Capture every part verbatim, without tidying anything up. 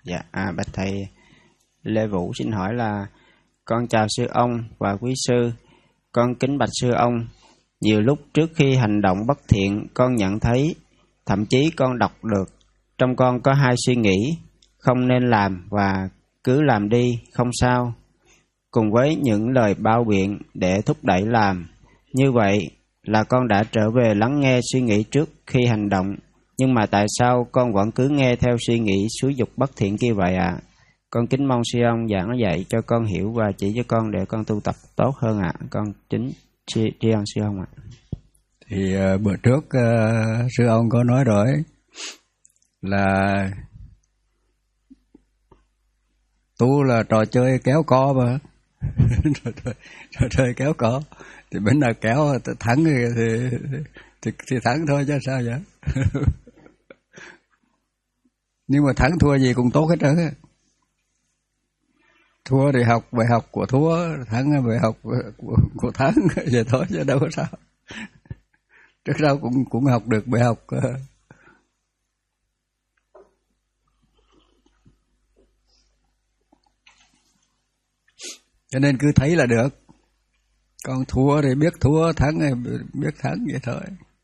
Dạ, à, bạch thầy Lê Vũ xin hỏi là con chào sư ông và quý sư. Con kính bạch sư ông, nhiều lúc trước khi hành động bất thiện con nhận thấy, thậm chí con đọc được, trong con có hai suy nghĩ, không nên làm và cứ làm đi, không sao, cùng với những lời bao biện để thúc đẩy làm. Như vậy là con đã trở về lắng nghe suy nghĩ trước khi hành động, nhưng mà tại sao con vẫn cứ nghe theo suy nghĩ xúi dục bất thiện kia vậy ạ? À? Con kính mong sư ông giảng dạy cho con hiểu và chỉ cho con để con tu tập tốt hơn ạ. À. Con chính tri ân sư ông ạ. À. Thì uh, bữa trước uh, sư ông có nói rồi là tu là trò chơi kéo co mà. trò, chơi, trò chơi kéo co thì bên nào kéo thắng thì thì, thì, thì thắng thôi chứ sao vậy. Nhưng mà thắng thua gì cũng tốt hết trơn á. Thua thì học bài học của thua, thắng bài học của, của, của thắng vậy thôi chứ đâu có sao. Trước sau cũng cũng học được bài học. Cho nên cứ thấy là được. Còn thua thì biết thua, thắng thì biết thắng vậy thôi.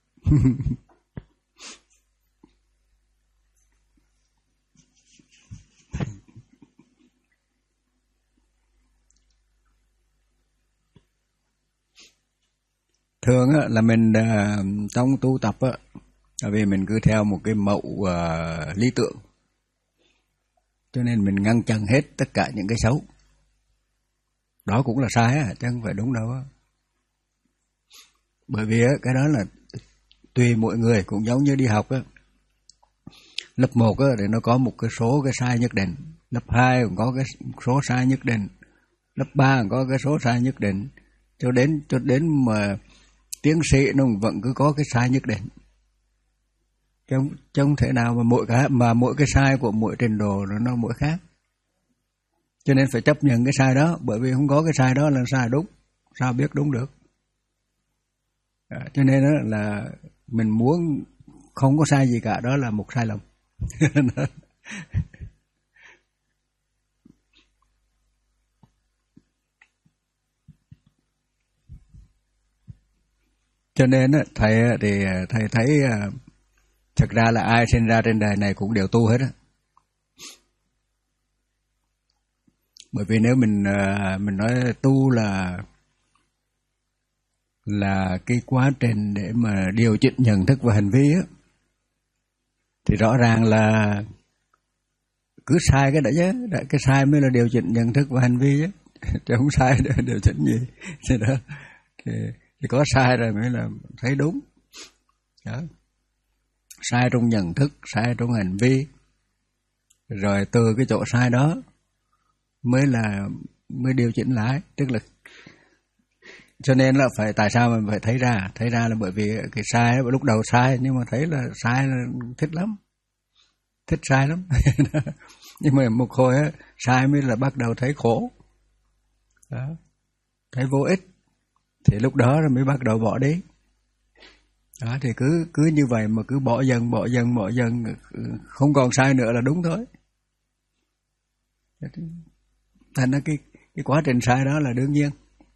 Thường á, là mình uh, trong tu tập á, là vì mình cứ theo một cái mẫu uh, lý tưởng, cho nên mình ngăn chặn hết tất cả những cái xấu. Đó cũng là sai á, chứ không phải đúng đâu á. Bởi vì á, cái đó là tùy mỗi người, cũng giống như đi học á. Lớp một á, thì nó có một cái số cái sai nhất định, lớp hai cũng có cái số sai nhất định, lớp ba cũng có cái số sai nhất định, cho đến cho đến mà tiến sĩ nó vẫn cứ có cái sai nhất định. Chứ không, chứ không thể nào mà mỗi cái mà mỗi cái sai của mỗi trình độ nó nó mỗi khác. Cho nên phải chấp nhận cái sai đó, bởi vì không có cái sai đó là sai đúng, sao biết đúng được. À, cho nên đó là mình muốn không có sai gì cả, đó là một sai lầm. Cho nên thầy thì thầy thấy thực ra là ai sinh ra trên đời này cũng đều tu hết á. Bởi vì nếu mình mình nói tu là là cái quá trình để mà điều chỉnh nhận thức và hành vi á, thì rõ ràng là cứ sai cái đã chứ, cái sai mới là điều chỉnh nhận thức và hành vi chứ, chứ không sai để điều chỉnh gì. Thì đó, thì, thì có sai rồi mới là thấy đúng. Đó. Sai trong nhận thức, sai trong hành vi, rồi từ cái chỗ sai đó mới là mới điều chỉnh lại, tức là cho nên là phải tại sao mình phải thấy ra, thấy ra là bởi vì cái sai lúc đầu sai, nhưng mà thấy là sai là thích lắm, thích sai lắm. Nhưng mà một hồi á, sai mới là bắt đầu thấy khổ, đó, thấy vô ích, thì lúc đó rồi mới bắt đầu bỏ đi. Đó, thì cứ cứ như vậy mà cứ bỏ dần bỏ dần bỏ dần, không còn sai nữa là đúng thôi. Thành ra cái cái quá trình sai đó là đương nhiên,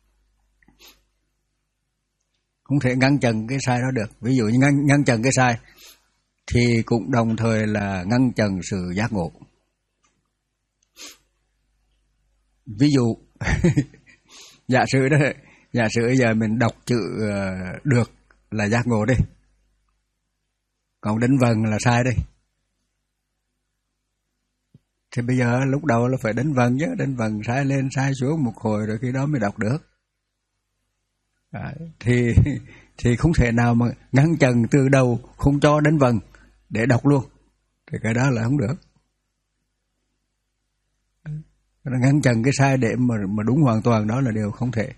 không thể ngăn chặn cái sai đó được. Ví dụ như ngăn ngăn chặn cái sai thì cũng đồng thời là ngăn chặn sự giác ngộ. Ví dụ giả sử đó, giả sử giờ mình đọc chữ được là giác ngộ đi, còn đánh vần là sai đi, thì bây giờ lúc đầu là phải đánh vần chứ, đánh vần sai lên sai xuống một hồi rồi khi đó mới đọc được. À, thì thì không thể nào mà ngăn chặn từ đầu không cho đánh vần để đọc luôn, thì cái đó là không được. Ngăn chặn cái sai để mà mà đúng hoàn toàn đó là điều không thể.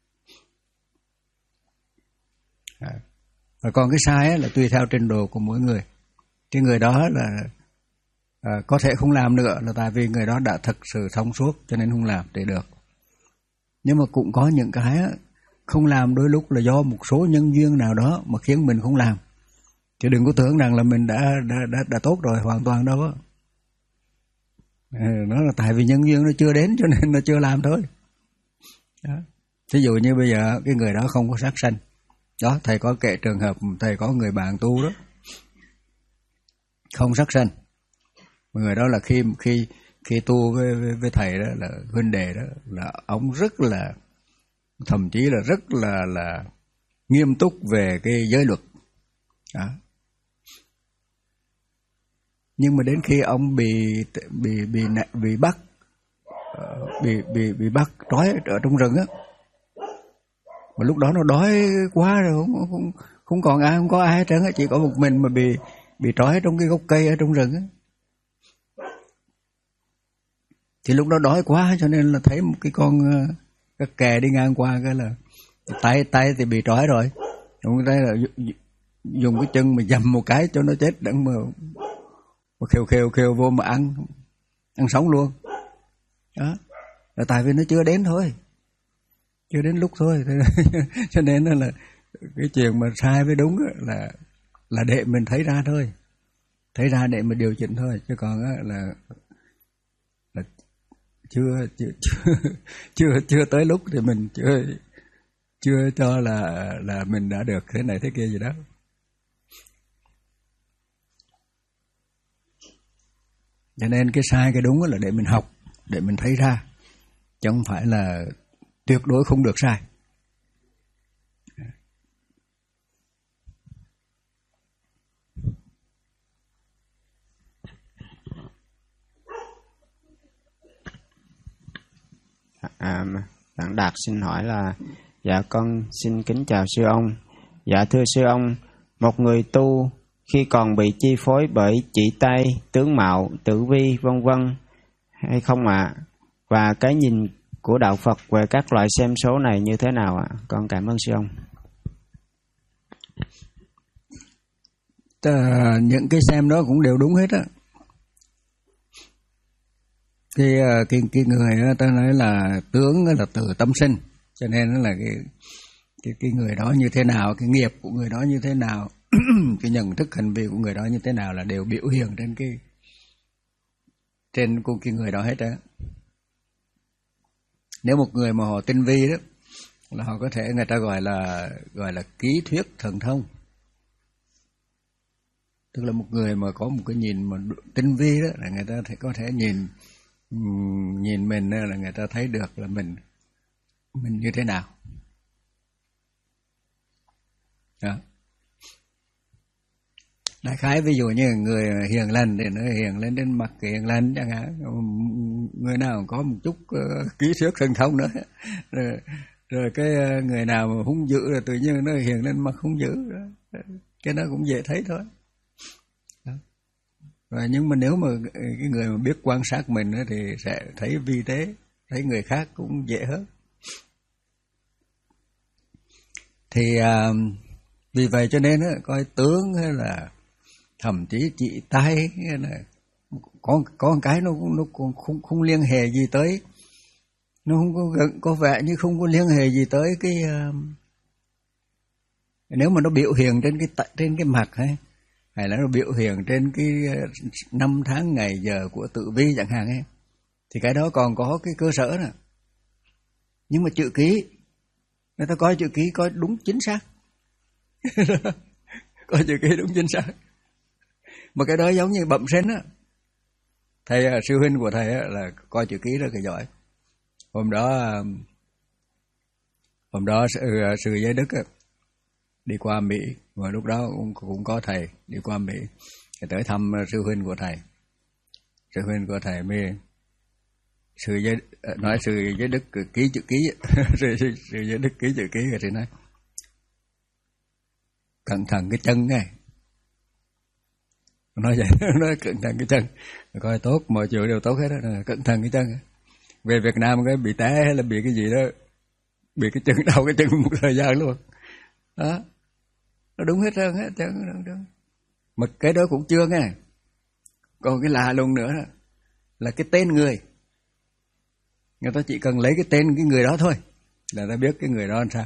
À, và còn cái sai là tùy theo trình độ của mỗi người. Cái người đó là à, có thể không làm nữa là tại vì người đó đã thực sự thông suốt cho nên không làm để được. Nhưng mà cũng có những cái không làm đôi lúc là do một số nhân duyên nào đó mà khiến mình không làm. Chứ đừng có tưởng rằng là mình đã đã đã, đã tốt rồi, hoàn toàn đâu á. Nó là tại vì nhân duyên nó chưa đến cho nên nó chưa làm thôi. Đó. Thí dụ như bây giờ cái người đó không có sát sanh, đó thầy có kể trường hợp thầy có người bạn tu đó không sát sanh, người đó là khi khi khi tu với, với, với thầy đó là huynh đệ đó là ông rất là, thậm chí là rất là là nghiêm túc về cái giới luật đó. Nhưng mà đến khi ông bị bị bị bị bắt bị bị bị bắt trói ở trong rừng á, mà lúc đó nó đói quá rồi, không không không còn ai, không có ai hết trơn á, chỉ có một mình mà bị bị trói trong cái gốc cây ở trong rừng á. Thì lúc đó đói quá cho nên là thấy một cái con cái kè đi ngang qua, cái là tay tay thì bị trói rồi, dùng tay là dùng cái chân mà dầm một cái cho nó chết, đặng mà, mà khều khều khều vô mà ăn ăn sống luôn đó. Là tại vì nó chưa đến thôi, chưa đến lúc thôi. Cho nên là cái chuyện mà sai với đúng là là để mình thấy ra thôi, thấy ra để mà điều chỉnh thôi, chứ còn là là chưa chưa chưa chưa chưa tới lúc thì mình chưa chưa cho là là mình đã được thế này thế kia gì đó. Cho nên cái sai cái đúng là để mình học, để mình thấy ra, chứ không phải là tuyệt đối không được sai. À, bạn Đạt xin hỏi là: dạ con xin kính chào sư ông. Dạ thưa sư ông, một người tu khi còn bị chi phối bởi chỉ tay, tướng mạo, tử vi vân vân hay không ạ? À? Và cái nhìn của đạo Phật về các loại xem số này như thế nào ạ? À? Con cảm ơn sư ông. À, những cái xem đó cũng đều đúng hết á. Cái, cái, cái người đó ta nói là tướng là từ tâm sinh, cho nên là cái, cái, cái người đó như thế nào, cái nghiệp của người đó như thế nào, cái nhận thức hành vi của người đó như thế nào là đều biểu hiện trên cái trên cái người đó hết á. Nếu một người mà họ tinh vi đó là họ có thể, người ta gọi là gọi là ký thuyết thần thông, tức là một người mà có một cái nhìn mà tinh vi đó là người ta thể có thể nhìn nhìn mình là người ta thấy được là mình mình như thế nào đó. Đại khái ví dụ như người hiền lành thì nó hiền lên đến mặt hiền lành chẳng hạn, người nào có một chút uh, ký thuyết thần thông nữa rồi, rồi cái uh, người nào mà hung dữ rồi tự nhiên nó hiền lên mặt hung dữ đó. Cái đó cũng dễ thấy thôi đó. Và nhưng mà nếu mà cái người mà biết quan sát mình thì sẽ thấy vi tế, thấy người khác cũng dễ hơn. Thì uh, vì vậy cho nên uh, coi tướng hay là thậm chí chỉ tay hay là có có một cái nó nó cũng không không liên hệ gì tới, nó không có có vẻ như không có liên hệ gì tới cái uh, nếu mà nó biểu hiện trên cái trên cái mặt hay hay là nó biểu hiện trên cái năm tháng ngày giờ của tử vi chẳng hạn ấy, thì cái đó còn có cái cơ sở nè. Nhưng mà chữ ký, người ta coi chữ ký coi đúng chính xác coi chữ ký đúng chính xác, mà cái đó giống như bẩm sinh á. Thầy sư huynh của thầy á, là coi chữ ký rất là giỏi. Hôm đó hôm đó sư, sư Giới Đức á, đi qua Mỹ, và lúc đó cũng, cũng có thầy đi qua Mỹ, thì tới thăm sư huynh của thầy. Sư huynh của thầy mới sư Giới, nói sư Giới Đức ký chữ ký sư, sư, sư Giới Đức ký chữ ký rồi thì nói cẩn thận cái chân này, nói vậy nói cẩn thận cái chân, coi tốt mọi chuyện đều tốt hết đó, cẩn thận cái chân. Về Việt Nam cái bị té hay là bị cái gì đó, bị cái chân đau cái chân một thời gian luôn đó, nó đúng hết trơn hết trơn. Mà cái đó cũng chưa nghe. Còn cái lạ luôn nữa đó, là cái tên người, người ta chỉ cần lấy cái tên cái người đó thôi là ta biết cái người đó làm sao.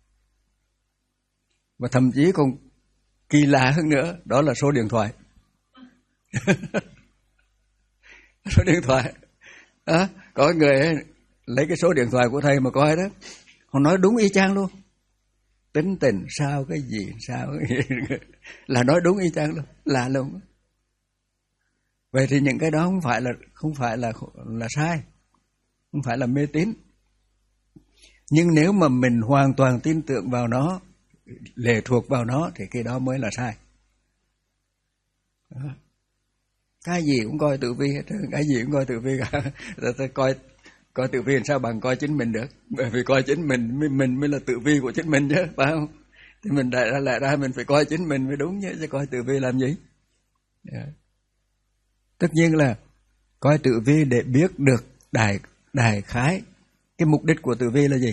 Và thậm chí còn kỳ lạ hơn nữa, đó là số điện thoại. số điện thoại. À, có người ấy, lấy cái số điện thoại của thầy mà coi đó, họ nói đúng y chang luôn. Tính tình sao cái gì sao cái gì. Là nói đúng y chang luôn, lạ luôn. Vậy thì những cái đó không phải là không phải là là sai, không phải là mê tín. Nhưng nếu mà mình hoàn toàn tin tưởng vào nó, lệ thuộc vào nó, thì cái đó mới là sai. Đó. Cái gì cũng coi tử vi hết, cái gì cũng coi tử vi cả. Coi coi tử vi làm sao bằng coi chính mình được? Bởi vì coi chính mình mình mới là tử vi của chính mình chứ, phải không? Thì mình đại ra lại ra mình phải coi chính mình mới đúng chứ, chứ coi tử vi làm gì? Yeah. Tất nhiên là coi tử vi để biết được đại đại khái. Cái mục đích của tử vi là gì?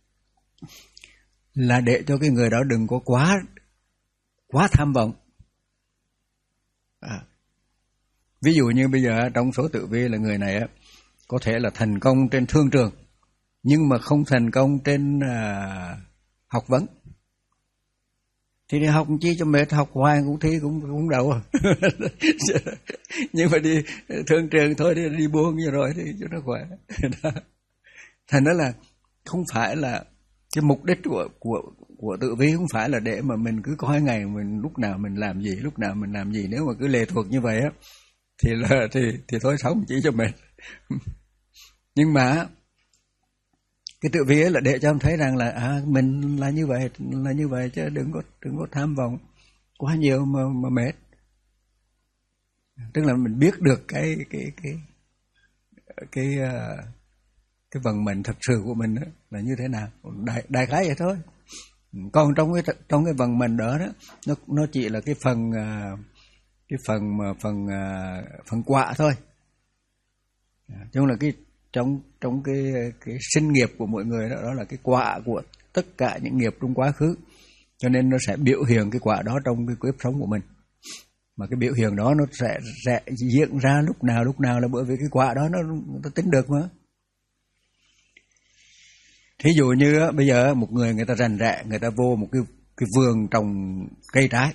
Là để cho cái người đó đừng có quá quá tham vọng. À. Ví dụ như bây giờ trong số tử vi là người này á, có thể là thành công trên thương trường, nhưng mà không thành công trên à, học vấn. Thì đi học chi cho mệt, học hoài cũng thi cũng cũng đậu. Nhưng mà đi thương trường thôi, đi, đi buông như rồi thì cho nó khỏe. Thành đó là không phải là cái mục đích của của của tử vi, không phải là để mà mình cứ coi ngày mình lúc nào mình làm gì, lúc nào mình làm gì. Nếu mà cứ lệ thuộc như vậy á thì là thì thì thôi sống chỉ cho mệt. Nhưng mà cái tự vi ấy là để cho em thấy rằng là à, mình là như vậy, là như vậy chứ đừng có đừng có tham vọng quá nhiều mà mà mệt. Tức là mình biết được cái cái cái cái cái vận mệnh thật sự của mình đó là như thế nào, đại đại khái vậy thôi. Còn trong cái trong cái vận mệnh đó đó, nó nó chỉ là cái phần cái phần mà phần phần quả thôi. Chung là cái trong trong cái cái sinh nghiệp của mỗi người đó, đó là cái quả của tất cả những nghiệp trong quá khứ, cho nên nó sẽ biểu hiện cái quả đó trong cái kiếp sống của mình. Mà cái biểu hiện đó nó sẽ, sẽ diễn ra lúc nào lúc nào là bởi vì cái quả đó nó, nó tính được mà. Thí dụ như bây giờ một người người ta rành rẽ, người ta vô một cái cái vườn trồng cây trái,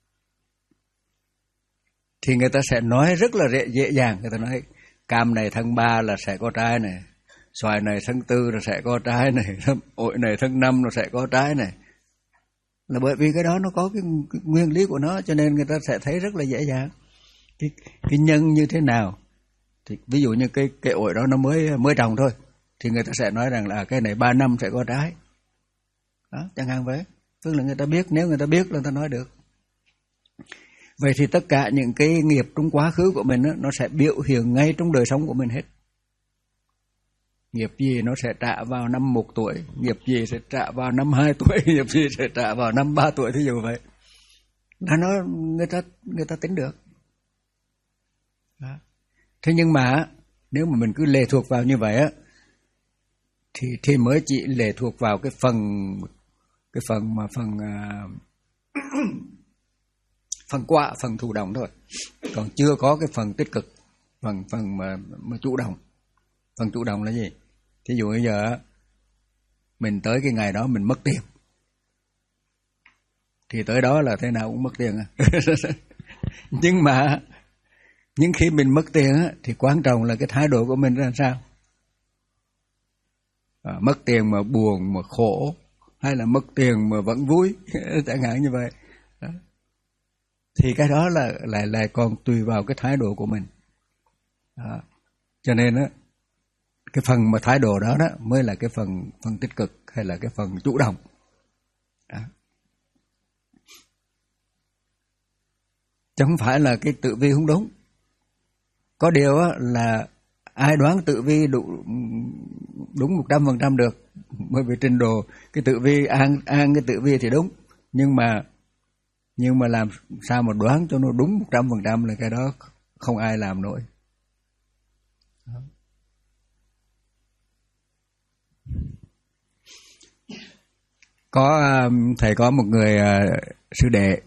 thì người ta sẽ nói rất là dễ, dễ dàng. Người ta nói cam này tháng ba là sẽ có trái này, xoài này tháng tư là sẽ có trái này, ổi này tháng năm nó sẽ có trái này. Là bởi vì cái đó nó có cái, cái nguyên lý của nó, cho nên người ta sẽ thấy rất là dễ dàng. Cái, cái nhân như thế nào, thì ví dụ như cái cái ổi đó nó mới mới trồng thôi, thì người ta sẽ nói rằng là cái này ba năm sẽ có trái. Đó, chẳng hạn vậy. Tức là người ta biết, nếu người ta biết là người ta nói được. Vậy thì tất cả những cái nghiệp trong quá khứ của mình đó, nó sẽ biểu hiện ngay trong đời sống của mình hết. Nghiệp gì nó sẽ trả vào năm một tuổi, nghiệp gì sẽ trả vào năm hai tuổi, nghiệp gì sẽ trả vào năm ba tuổi, thí dụ vậy. Là nó người ta người ta tính được. Đó. Thế nhưng mà nếu mà mình cứ lệ thuộc vào như vậy á, thì thì mới chỉ lệ thuộc vào cái phần cái phần mà phần uh, phần quả, phần thụ động thôi, còn chưa có cái phần tích cực, phần phần mà, mà chủ động. Phần chủ động là gì? Thí dụ bây giờ mình tới cái ngày đó mình mất tiền, thì tới đó là thế nào cũng mất tiền. Nhưng mà nhưng khi mình mất tiền á, thì quan trọng là cái thái độ của mình ra sao. À, mất tiền mà buồn mà khổ, hay là mất tiền mà vẫn vui, chẳng hạn như vậy. Đó. Thì cái đó là lại lại còn tùy vào cái thái độ của mình. Đó. Cho nên á, cái phần mà thái độ đó đó mới là cái phần phần tích cực, hay là cái phần chủ động. Đó. Chứ không phải là cái tự vi không đúng. Có điều á, là ai đoán tự vi đủ, đúng một trăm phần trăm được, bởi vì trình độ cái tự vi an an cái tự vi thì đúng, nhưng mà nhưng mà làm sao mà đoán cho nó đúng một trăm phần trăm là cái đó không ai làm nổi. Có thầy có một người uh, sư đệ,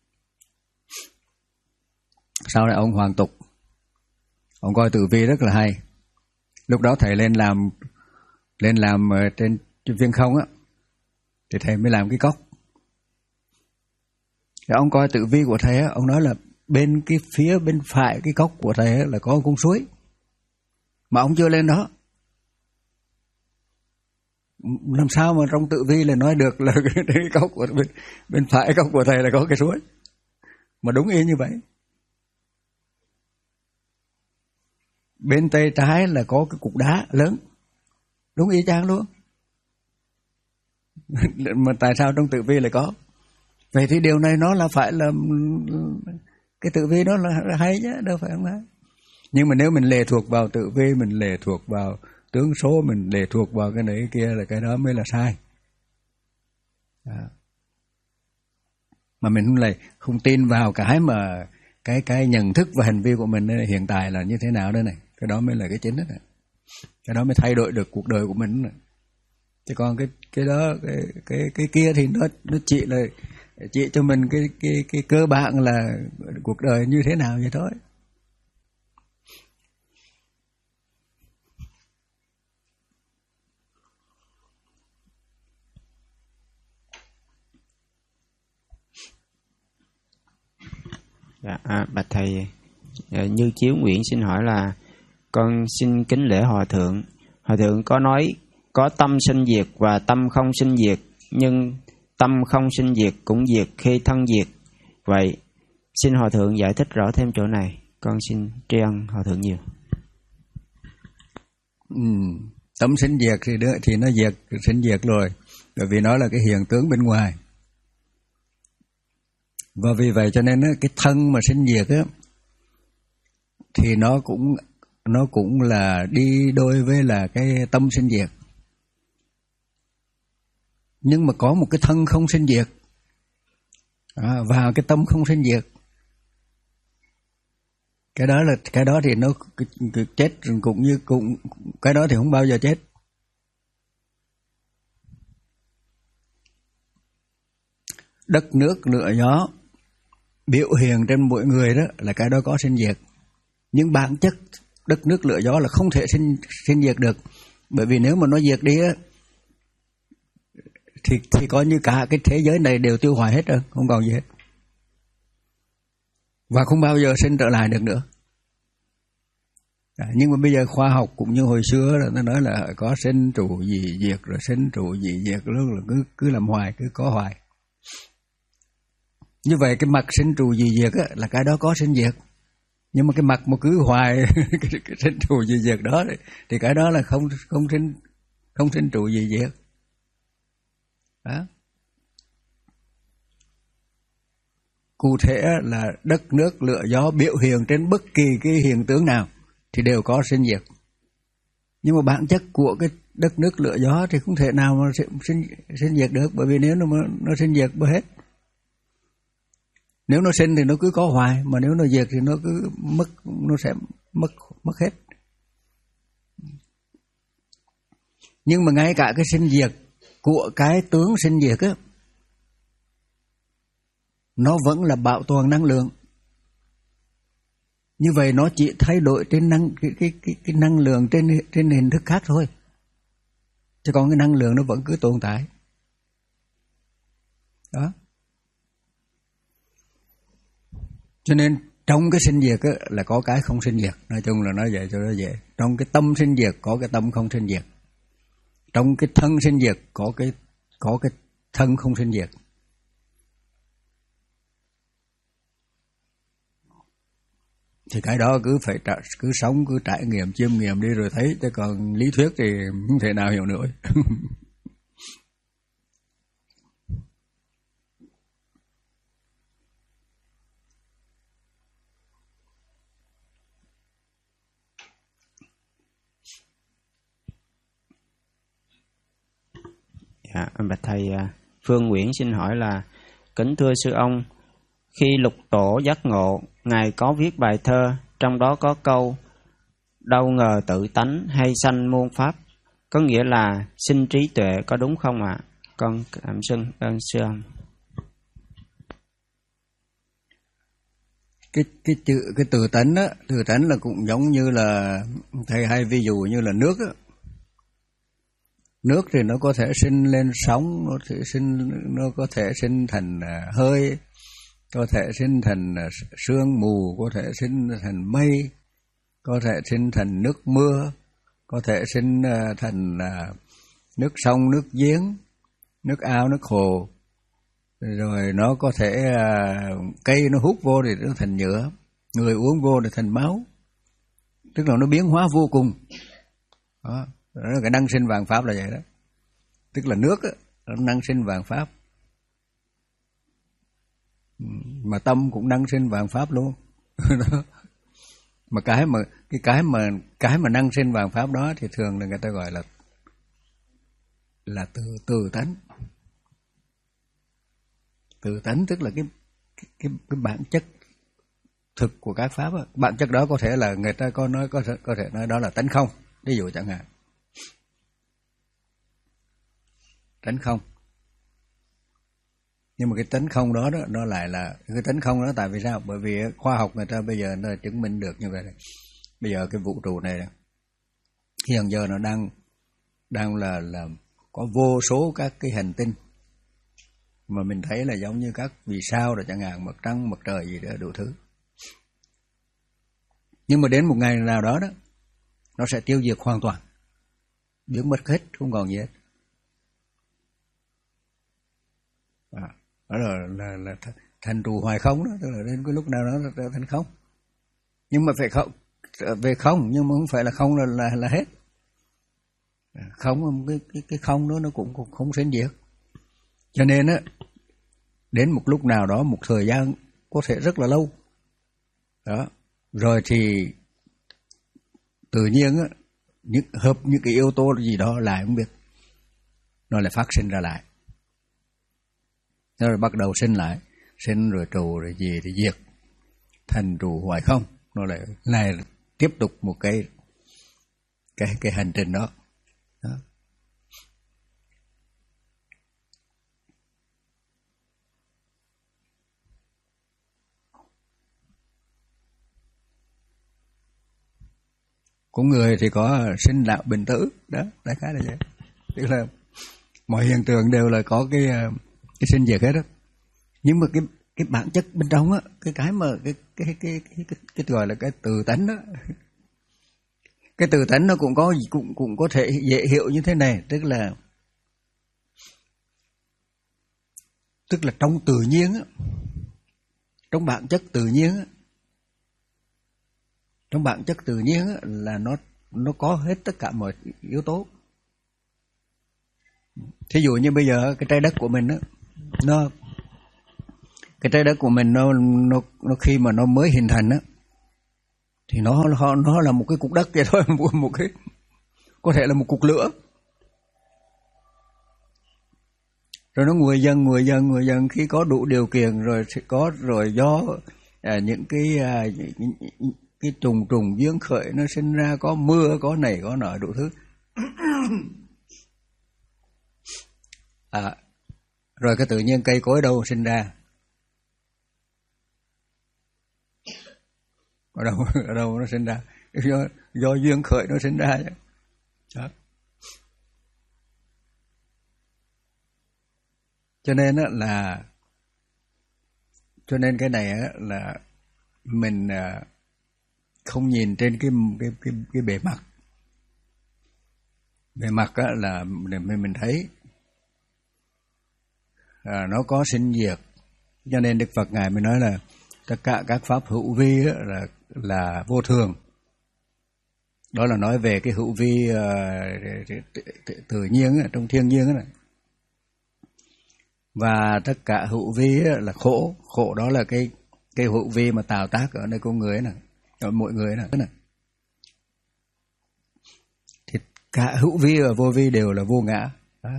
sau này ông hoàn tục, ông coi tử vi rất là hay. Lúc đó thầy lên làm lên làm uh, trên, trên viên không á, thì thầy mới làm cái cốc. Rồi ông coi tử vi của thầy á, ông nói là bên cái phía bên phải cái cốc của thầy á, là có con suối. mà ông chưa lên đó. Làm sao mà trong tự vi là nói được là cái cốc của bên, bên phải cốc của thầy là có cái suối, mà đúng y như vậy. Bên tay trái là có cái cục đá lớn, đúng y chang luôn. Mà tại sao trong tự vi lại có? Vậy thì điều này nó là phải là cái tự vi đó là hay chứ, đâu phải không hay. Nhưng mà nếu mình lệ thuộc vào tự vi, mình lệ thuộc vào tướng số, mình lệ thuộc vào cái này cái kia là cái đó mới là sai. Đó. Mà mình không lại không tin vào cái mà cái cái nhận thức và hành vi của mình hiện tại là như thế nào đây này, cái đó mới là cái chính đó này. Cái đó mới thay đổi được cuộc đời của mình này. Chứ còn cái cái đó cái cái cái kia thì nó nó chỉ là chỉ cho mình cái cái cái cơ bản là cuộc đời như thế nào vậy thôi. Dạ, à, bạch thầy, Như Chiếu Nguyễn xin hỏi là con xin kính lễ hòa thượng. Hòa thượng có nói có tâm sinh diệt và tâm không sinh diệt, nhưng tâm không sinh diệt cũng diệt khi thân diệt. Vậy xin hòa thượng giải thích rõ thêm chỗ này. Con xin tri ân hòa thượng nhiều. Ừ, tâm sinh diệt thì đứa, thì nó diệt sinh diệt rồi, bởi vì nó là cái hiện tướng bên ngoài. Và vì vậy cho nên cái thân mà sinh diệt á, thì nó cũng nó cũng là đi đôi với là cái tâm sinh diệt. Nhưng mà có một cái thân không sinh diệt à, và cái tâm không sinh diệt. Cái đó là cái đó thì nó chết cũng như cũng cái đó thì không bao giờ chết. Đất nước lửa gió biểu hiện trên mỗi người đó là cái đó có sinh diệt. Nhưng bản chất đất nước lửa gió là không thể sinh sinh diệt được, bởi vì nếu mà nó diệt đi á thì thì coi như cả cái thế giới này đều tiêu hoại hết rồi, không còn gì hết, và không bao giờ sinh trở lại được nữa. À, nhưng mà bây giờ khoa học cũng như hồi xưa là nó nói là có sinh trụ gì diệt, rồi sinh trụ gì diệt, lúc là cứ cứ làm hoài, cứ có hoài. Như vậy cái mặt sinh trụ gì diệt á, là cái đó có sinh diệt. Nhưng mà cái mặt mà cứ hoài cái, cái sinh trụ gì diệt đó thì cái đó là không không sinh không sinh trụ gì diệt. Đó. Cụ thể là đất nước lửa gió biểu hiện trên bất kỳ cái hiện tướng nào thì đều có sinh diệt. Nhưng mà bản chất của cái đất nước lửa gió thì không thể nào mà sinh sinh diệt được, bởi vì nếu nó nó sinh diệt bớt hết. Nếu nó sinh thì nó cứ có hoài, mà nếu nó diệt thì nó cứ mất, nó sẽ mất mất hết. Nhưng mà ngay cả cái sinh diệt của cái tướng sinh diệt á, nó vẫn là bảo toàn năng lượng. Như vậy nó chỉ thay đổi trên năng cái cái cái, cái năng lượng trên trên hình thức khác thôi. Chứ còn cái năng lượng nó vẫn cứ tồn tại. Đó. Cho nên trong cái sinh diệt á, là có cái không sinh diệt. Nói chung là nói vậy cho nó dễ. Trong cái tâm sinh diệt có cái tâm không sinh diệt. Trong cái thân sinh diệt có cái có cái thân không sinh diệt. Thì cái đó cứ phải cứ sống, cứ trải nghiệm, chiêm nghiệm đi rồi thấy. Chứ còn lý thuyết thì không thể nào hiểu nổi. Dạ, bạch thầy, Phương Nguyễn xin hỏi là kính thưa sư ông, khi lục tổ giác ngộ, ngài có viết bài thơ, trong đó có câu đâu ngờ tự tánh hay sanh muôn pháp, có nghĩa là sinh trí tuệ, có đúng không ạ? À? Con cảm ơn ơn sư ông. Cái cái chữ cái tự tánh á, tự tánh là cũng giống như là thầy hay ví dụ như là nước á. Nước thì nó có thể sinh lên sóng, nó thể sinh nó có thể sinh thành hơi, có thể sinh thành sương mù, có thể sinh thành mây, có thể sinh thành nước mưa, có thể sinh thành nước sông, nước giếng, nước ao, nước hồ. Rồi nó có thể cây nó hút vô thì nó thành nhựa, người uống vô thì thành máu. Tức là nó biến hóa vô cùng. Đó, đó là cái năng sinh vạn pháp là vậy đó. Tức là nước đó, nó năng sinh vạn pháp. Mà tâm cũng năng sinh vạn pháp luôn. Mà cái mà cái cái mà cái mà năng sinh vạn pháp đó thì thường là người ta gọi là là từ từ tánh. Từ tánh tức là cái cái cái bản chất thực của các pháp đó. Bản chất đó có thể là người ta có nói có thể, có thể nói đó là tánh không, ví dụ chẳng hạn. Tánh không. Nhưng mà cái tánh không đó, đó nó lại là cái tánh không đó, tại vì sao? Bởi vì khoa học người ta bây giờ nó chứng minh được như vậy này. Bây giờ cái vũ trụ này hiện giờ nó đang đang là là có vô số các cái hành tinh mà mình thấy là giống như các vì sao rồi chẳng hạn, mặt trăng, mặt trời gì đó đủ thứ. Nhưng mà đến một ngày nào đó đó nó sẽ tiêu diệt hoàn toàn, biến mất hết, không còn gì hết. À, đó là, là, là thành trụ hoài không đó, tức là đến cái lúc nào đó nó trở thành không. Nhưng mà phải không về không, nhưng mà không phải là không là là, là hết. Không, cái cái cái không đó nó cũng, cũng không sinh diệt. Cho nên á, đến một lúc nào đó, một thời gian có thể rất là lâu đó, rồi thì tự nhiên á, những hợp những cái yếu tố gì đó lại không biết, nó lại phát sinh ra lại, nó rồi bắt đầu sinh lại, sinh rồi trụ rồi gì thì diệt, thành trụ hoài không, nó lại lại tiếp tục một cái cái cái hành trình đó. Đó. Của người thì có sinh lão bệnh tử, đó, đại khái là vậy. Tức là mọi hiện tượng đều là có cái cái sinh diệt hết đó. Nhưng mà cái cái bản chất bên trong á, cái cái mà cái cái cái cái cái, cái, cái gọi là cái từ tánh đó. Cái từ tánh nó cũng có cũng cũng có thể dễ hiểu như thế này, tức là tức là trong tự nhiên á, trong bản chất tự nhiên á, trong bản chất tự nhiên á, là nó nó có hết tất cả mọi yếu tố. Thí dụ như bây giờ cái trái đất của mình á, nó cái trái đất của mình nó nó nó khi mà nó mới hình thành á, thì nó nó nó là một cái cục đất vậy thôi, một, một cái có thể là một cục lửa. Rồi nó nguội dần nguội dần nguội dần, khi có đủ điều kiện rồi sẽ có, rồi do à, những cái à, những, cái trùng trùng dưỡng khởi nó sinh ra, có mưa, có này có nọ đủ thứ. À, rồi cái tự nhiên cây cối đâu sinh ra? Ở đâu ở đâu nó sinh ra? Do do duyên khởi nó sinh ra chứ. Đó. Cho nên á là cho nên cái này á là mình không nhìn trên cái cái cái cái bề mặt. Bề mặt á là để mình thấy à, nó có sinh diệt. Cho nên Đức Phật ngài mới nói là tất cả các pháp hữu vi á, là là vô thường. Đó là nói về cái hữu vi uh, tự nhiên á, trong thiên nhiên á. Và tất cả hữu vi á, là khổ, khổ đó là cái cái hữu vi mà tạo tác ở nơi con người này, ở mỗi người này. Thì cả hữu vi và vô vi đều là vô ngã. Đó.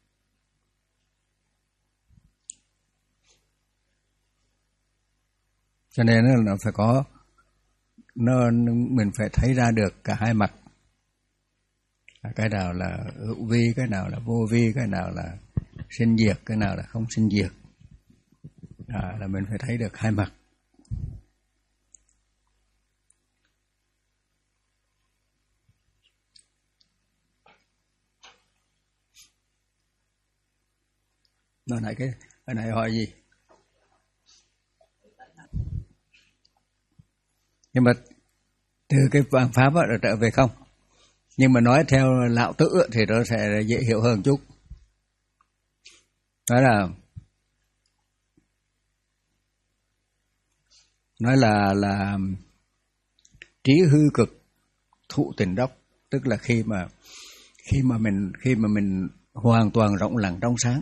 Cho nên nó phải có, nó mình phải thấy ra được cả hai mặt. Cái nào là hữu vi, cái nào là vô vi, cái nào là sinh diệt, cái nào là không sinh diệt. À, là mình phải thấy được hai mặt. Nó này cái cái này hỏi gì? Nhưng mà từ cái vạn pháp á, rồi trở về không. Nhưng mà nói theo lão tử thì nó sẽ dễ hiểu hơn chút. Đó là nói là là trí hư cực thụ tình đốc, tức là khi mà khi mà mình khi mà mình hoàn toàn rộng lặng trong sáng,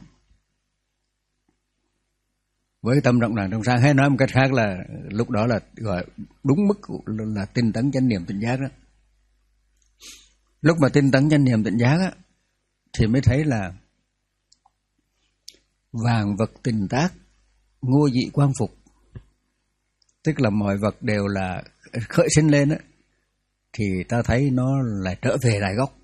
với tâm rộng lặng trong sáng, hay nói một cách khác là lúc đó là gọi đúng mức là tinh tấn chánh niệm tỉnh giác đó. Lúc mà tinh tấn chánh niệm tỉnh giác á, thì mới thấy là vạn vật tình tác ngô dị quang phục, tức là mọi vật đều là khởi sinh lên á, thì ta thấy nó lại trở về lại gốc.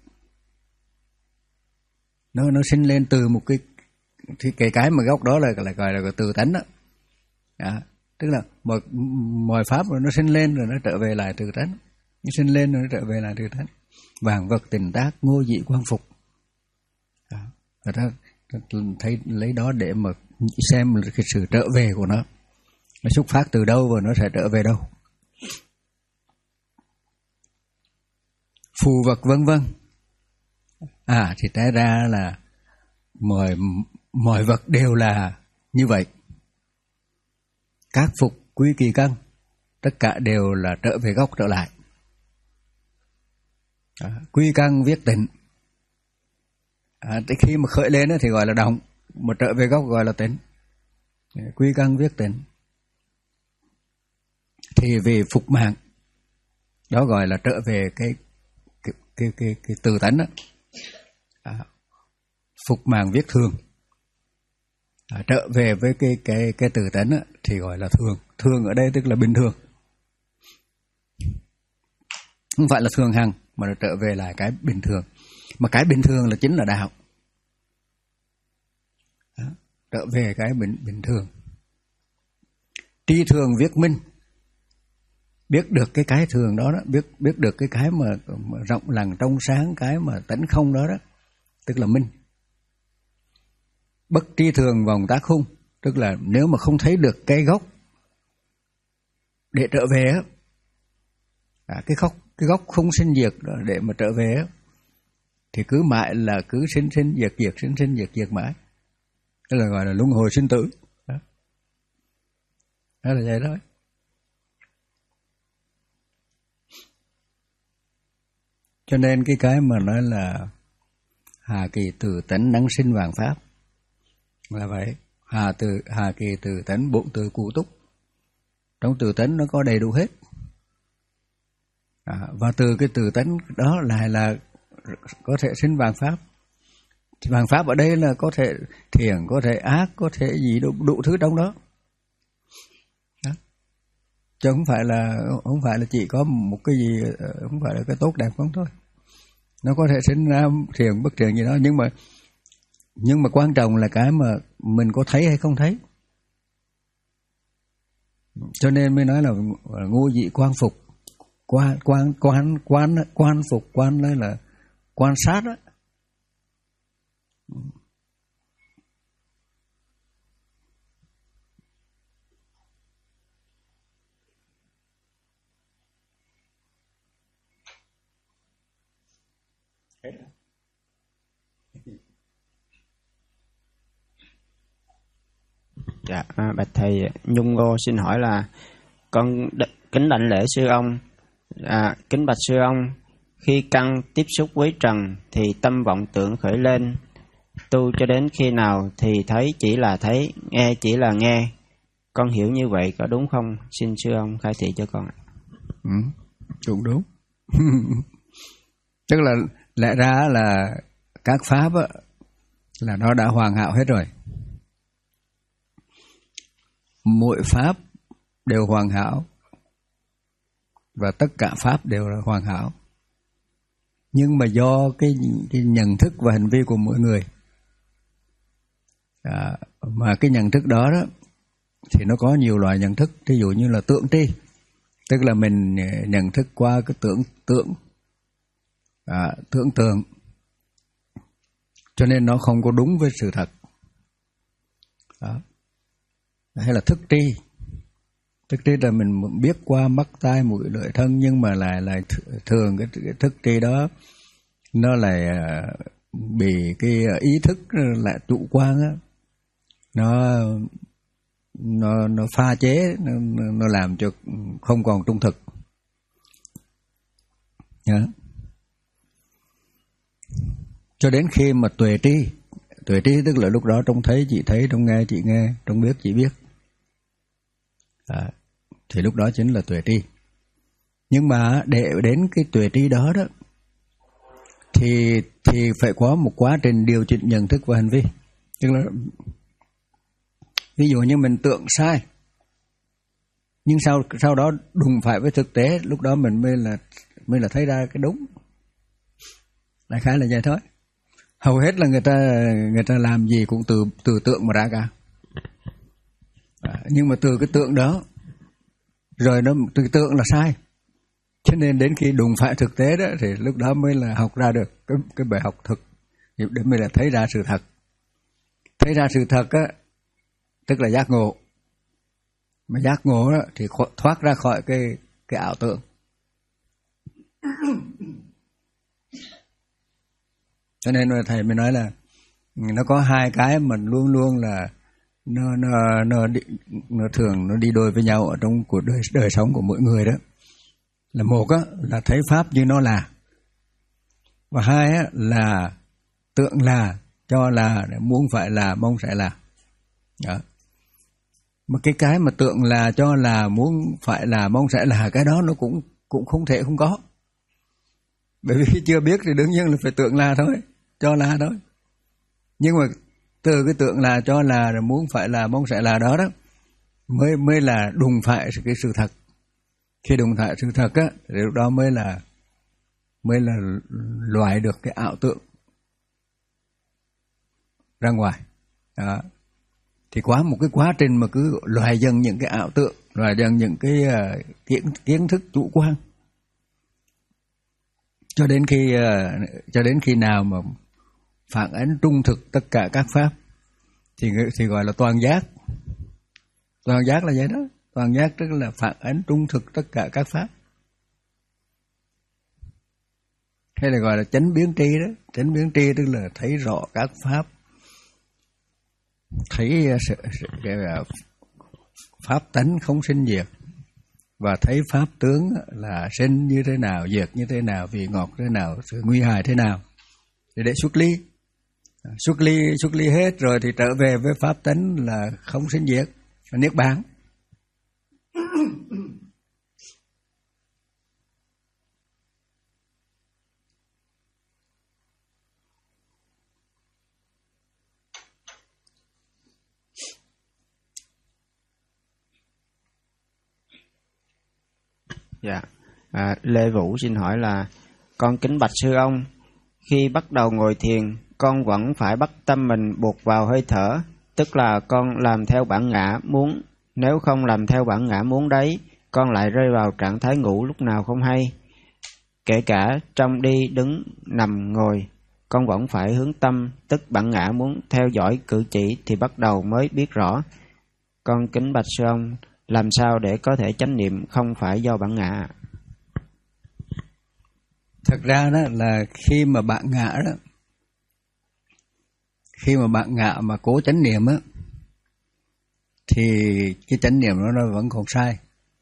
Nó nó sinh lên từ một cái thì cái cái mà gốc đó là là gọi là từ tánh đó. À, tức là mọi mọi pháp rồi nó sinh lên rồi nó trở về lại từ tánh, nó sinh lên rồi nó trở về lại từ tánh. Vạn vật tình tác ngô dị quang phục. À, và ta, ta thấy lấy đó để mà xem cái sự trở về của nó, nó xuất phát từ đâu và nó sẽ trở về đâu. Phù vật vân vân. À thì té ra là mọi mọi vật đều là như vậy. Các phục quý kỳ căn, tất cả đều là trở về gốc trở lại. À, quy căn viết tịnh. À, khi mà khởi lên thì gọi là động, mà trở về gốc gọi là tịnh. Quy căn viết tịnh. Thì về phục mạng, đó gọi là trở về cái cái cái cái, cái từ tánh đó. À, phục mạng viết thường. À, trở về với cái cái cái từ tánh đó, thì gọi là thường. Thường ở đây tức là bình thường, không phải là thường hằng, mà là trở về lại cái bình thường. Mà cái bình thường là chính là đạo. Đó, trở về cái bình bình thường. Tri thường viết minh, biết được cái cái thường đó, đó biết biết được cái cái mà, mà rộng lặng trong sáng, cái mà tánh không đó đó, tức là minh. Bất tri thường vòng tác khung, tức là nếu mà không thấy được cái gốc để trở về á, à, cái gốc cái gốc không sinh diệt để mà trở về á, thì cứ mãi là cứ sinh sinh diệt diệt sinh sinh diệt diệt mãi, tức là gọi là luân hồi sinh tử. Đó, đó là vậy đó. Cho nên cái cái mà nói là hà kỳ từ tánh năng sinh vạn pháp là vậy. Hà từ hà kỳ từ tánh bụng từ cụ túc, trong từ tánh nó có đầy đủ hết. À, và từ cái từ tánh đó lại là có thể sinh vạn pháp. Vạn pháp ở đây là có thể thiện, có thể ác, có thể gì đủ, đủ thứ trong đó. Đó. Chứ không phải là không phải là chỉ có một cái gì, không phải là cái tốt đẹp không thôi. Nó có thể sinh ra thiện bất thiện gì đó, nhưng mà nhưng mà quan trọng là cái mà mình có thấy hay không thấy. Cho nên mới nói là ngô dị quang phục. Quan quan quan quan quan phục, quan đây là quan sát đó. Dạ, bạch thầy, Nhung Ngô xin hỏi là con đ- kính đảnh lễ sư ông. À, kính bạch sư ông, khi căn tiếp xúc với trần thì tâm vọng tưởng khởi lên, tu cho đến khi nào thì thấy chỉ là thấy, nghe chỉ là nghe. Con hiểu như vậy có đúng không? Xin sư ông khai thị cho con. Ừ, cũng đúng. Tức là lẽ ra là các pháp á, là nó đã hoàn hảo hết rồi. Mỗi pháp đều hoàn hảo, và tất cả pháp đều là hoàn hảo. Nhưng mà do cái, cái nhận thức và hành vi của mỗi người, à, mà cái nhận thức đó đó thì nó có nhiều loại nhận thức. Ví dụ như là tượng tri, tức là mình nhận thức qua cái tưởng tượng à, tưởng tượng, cho nên nó không có đúng với sự thật. Đó. Hay là thức tri, thức tri là mình biết qua mắt tai mũi lưỡi thân, nhưng mà lại lại thường cái, cái thức tri đó nó lại bị cái ý thức lại chủ quan á, nó nó nó pha chế, nó, nó làm cho không còn trung thực. Yeah. Cho đến khi mà tuệ tri, tuệ tri tức là lúc đó trông thấy chị thấy, trông nghe chị nghe, trông biết chị biết, à, thì lúc đó chính là tuệ tri. Nhưng mà để đến cái tuệ tri đó đó thì thì phải có một quá trình điều chỉnh nhận thức và hành vi. Tức là ví dụ như mình tưởng sai, nhưng sau sau đó đụng phải với thực tế, lúc đó mình mới là mới là thấy ra cái đúng. Đại khái là vậy thôi. Hầu hết là người ta người ta làm gì cũng từ từ tượng mà ra cả. À, nhưng mà từ cái tượng đó rồi nó từ tượng là sai. Cho nên đến khi đụng phải thực tế đó thì lúc đó mới là học ra được cái cái bài học thực, để mới là thấy ra sự thật. Thấy ra sự thật á, tức là giác ngộ. Mà giác ngộ đó thì thoát ra khỏi cái cái ảo tưởng. Cho nên thầy mới nói là nó có hai cái mà luôn luôn là nó nó nó, đi, nó thường nó đi đôi với nhau ở trong cuộc đời đời sống của mỗi người đó. Là một á, là thấy pháp như nó là, và hai á, là tượng là, cho là, muốn phải là, mong sẽ là. Đó. Mà cái cái mà tượng là, cho là, muốn phải là, mong sẽ là, cái đó nó cũng cũng không thể không có. Bởi vì chưa biết thì đương nhiên là phải tượng là thôi, cho là thôi. Nhưng mà từ cái tượng là, cho là, muốn phải là, mong sẽ là đó đó mới mới là đụng phải cái sự thật. Khi đụng phải sự thật á, thì lúc đó mới là mới là loại được cái ảo tưởng ra ngoài. Đó. Thì quá một cái quá trình mà cứ loại dần những cái ảo tưởng, loại dần những cái uh, kiến kiến thức chủ quan, cho đến khi uh, cho đến khi nào mà phản ánh trung thực tất cả các pháp thì thì gọi là toàn giác. Toàn giác là vậy đó. Toàn giác tức là phản ánh trung thực tất cả các pháp, hay là gọi là chánh biến tri đó. Chánh biến tri tức là thấy rõ các pháp, thấy sự, sự, cái pháp tánh không sinh diệt, và thấy pháp tướng là sinh như thế nào, diệt như thế nào, vị ngọt thế nào, sự nguy hại thế nào, để để xuất ly. Xuất ly xuất ly hết rồi thì trở về với pháp tánh là không sinh diệt, niết bàn. Dạ, à, Lê Vũ xin hỏi là con kính bạch sư ông, khi bắt đầu ngồi thiền, con vẫn phải bắt tâm mình buộc vào hơi thở, tức là con làm theo bản ngã muốn. Nếu không làm theo bản ngã muốn đấy, con lại rơi vào trạng thái ngủ lúc nào không hay. Kể cả trong đi, đứng, nằm, ngồi, con vẫn phải hướng tâm, tức bản ngã muốn theo dõi cử chỉ thì bắt đầu mới biết rõ. Con kính bạch sư ông, làm sao để có thể chánh niệm không phải do bản ngã? Thật ra đó là khi mà bạn ngã đó, khi mà bạn ngã mà cố chánh niệm á, thì cái chánh niệm đó nó vẫn còn sai.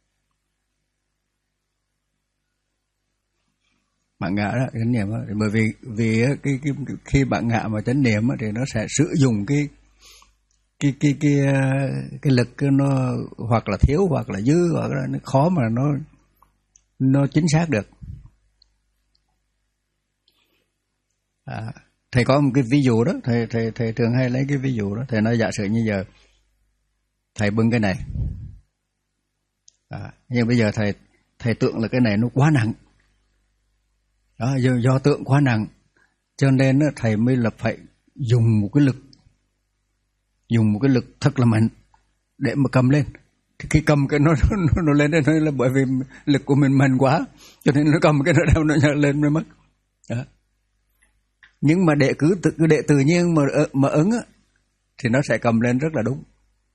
Bạn ngã đó, chánh niệm đó, bởi vì vì cái, cái khi bạn ngã mà chánh niệm á, thì nó sẽ sử dụng cái cái cái cái cái lực nó hoặc là thiếu hoặc là dư, hoặc là nó khó mà nó nó chính xác được. À, thầy có một cái ví dụ đó, thầy thầy thầy thường hay lấy cái ví dụ đó. Thầy nói giả sử như giờ thầy bưng cái này, à, nhưng bây giờ thầy thầy tưởng là cái này nó quá nặng, đó, do, do tượng quá nặng cho nên thầy mới là phải dùng một cái lực dùng một cái lực thật là mạnh để mà cầm lên. Thì khi cầm cái nó nó, nó lên đây là bởi vì lực của mình mạnh quá, cho nên nó cầm cái nó đau nó nhảy lên mới mất. Đó. Nhưng mà để cứ tự, cứ để tự nhiên mà mà ứng á, thì nó sẽ cầm lên rất là đúng.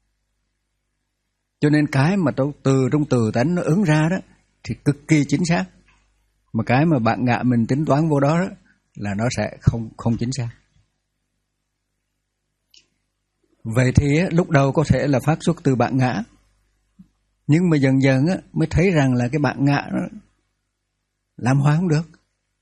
Cho nên cái mà từ trong từ tánh nó ứng ra đó thì cực kỳ chính xác. Mà cái mà bạn ngạ mình tính toán vô đó, đó là nó sẽ không không chính xác. Vậy thì lúc đầu có thể là phát xuất từ bản ngã, nhưng mà dần dần mới thấy rằng là cái bản ngã nó làm hóa không được.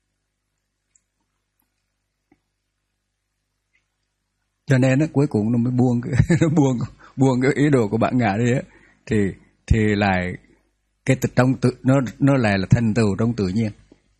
Cho nên nó cuối cùng nó mới buông cái, nó buông buông cái ý đồ của bản ngã đi á, thì thì lại cái trong tự nó nó lại là thành tựu trong tự nhiên.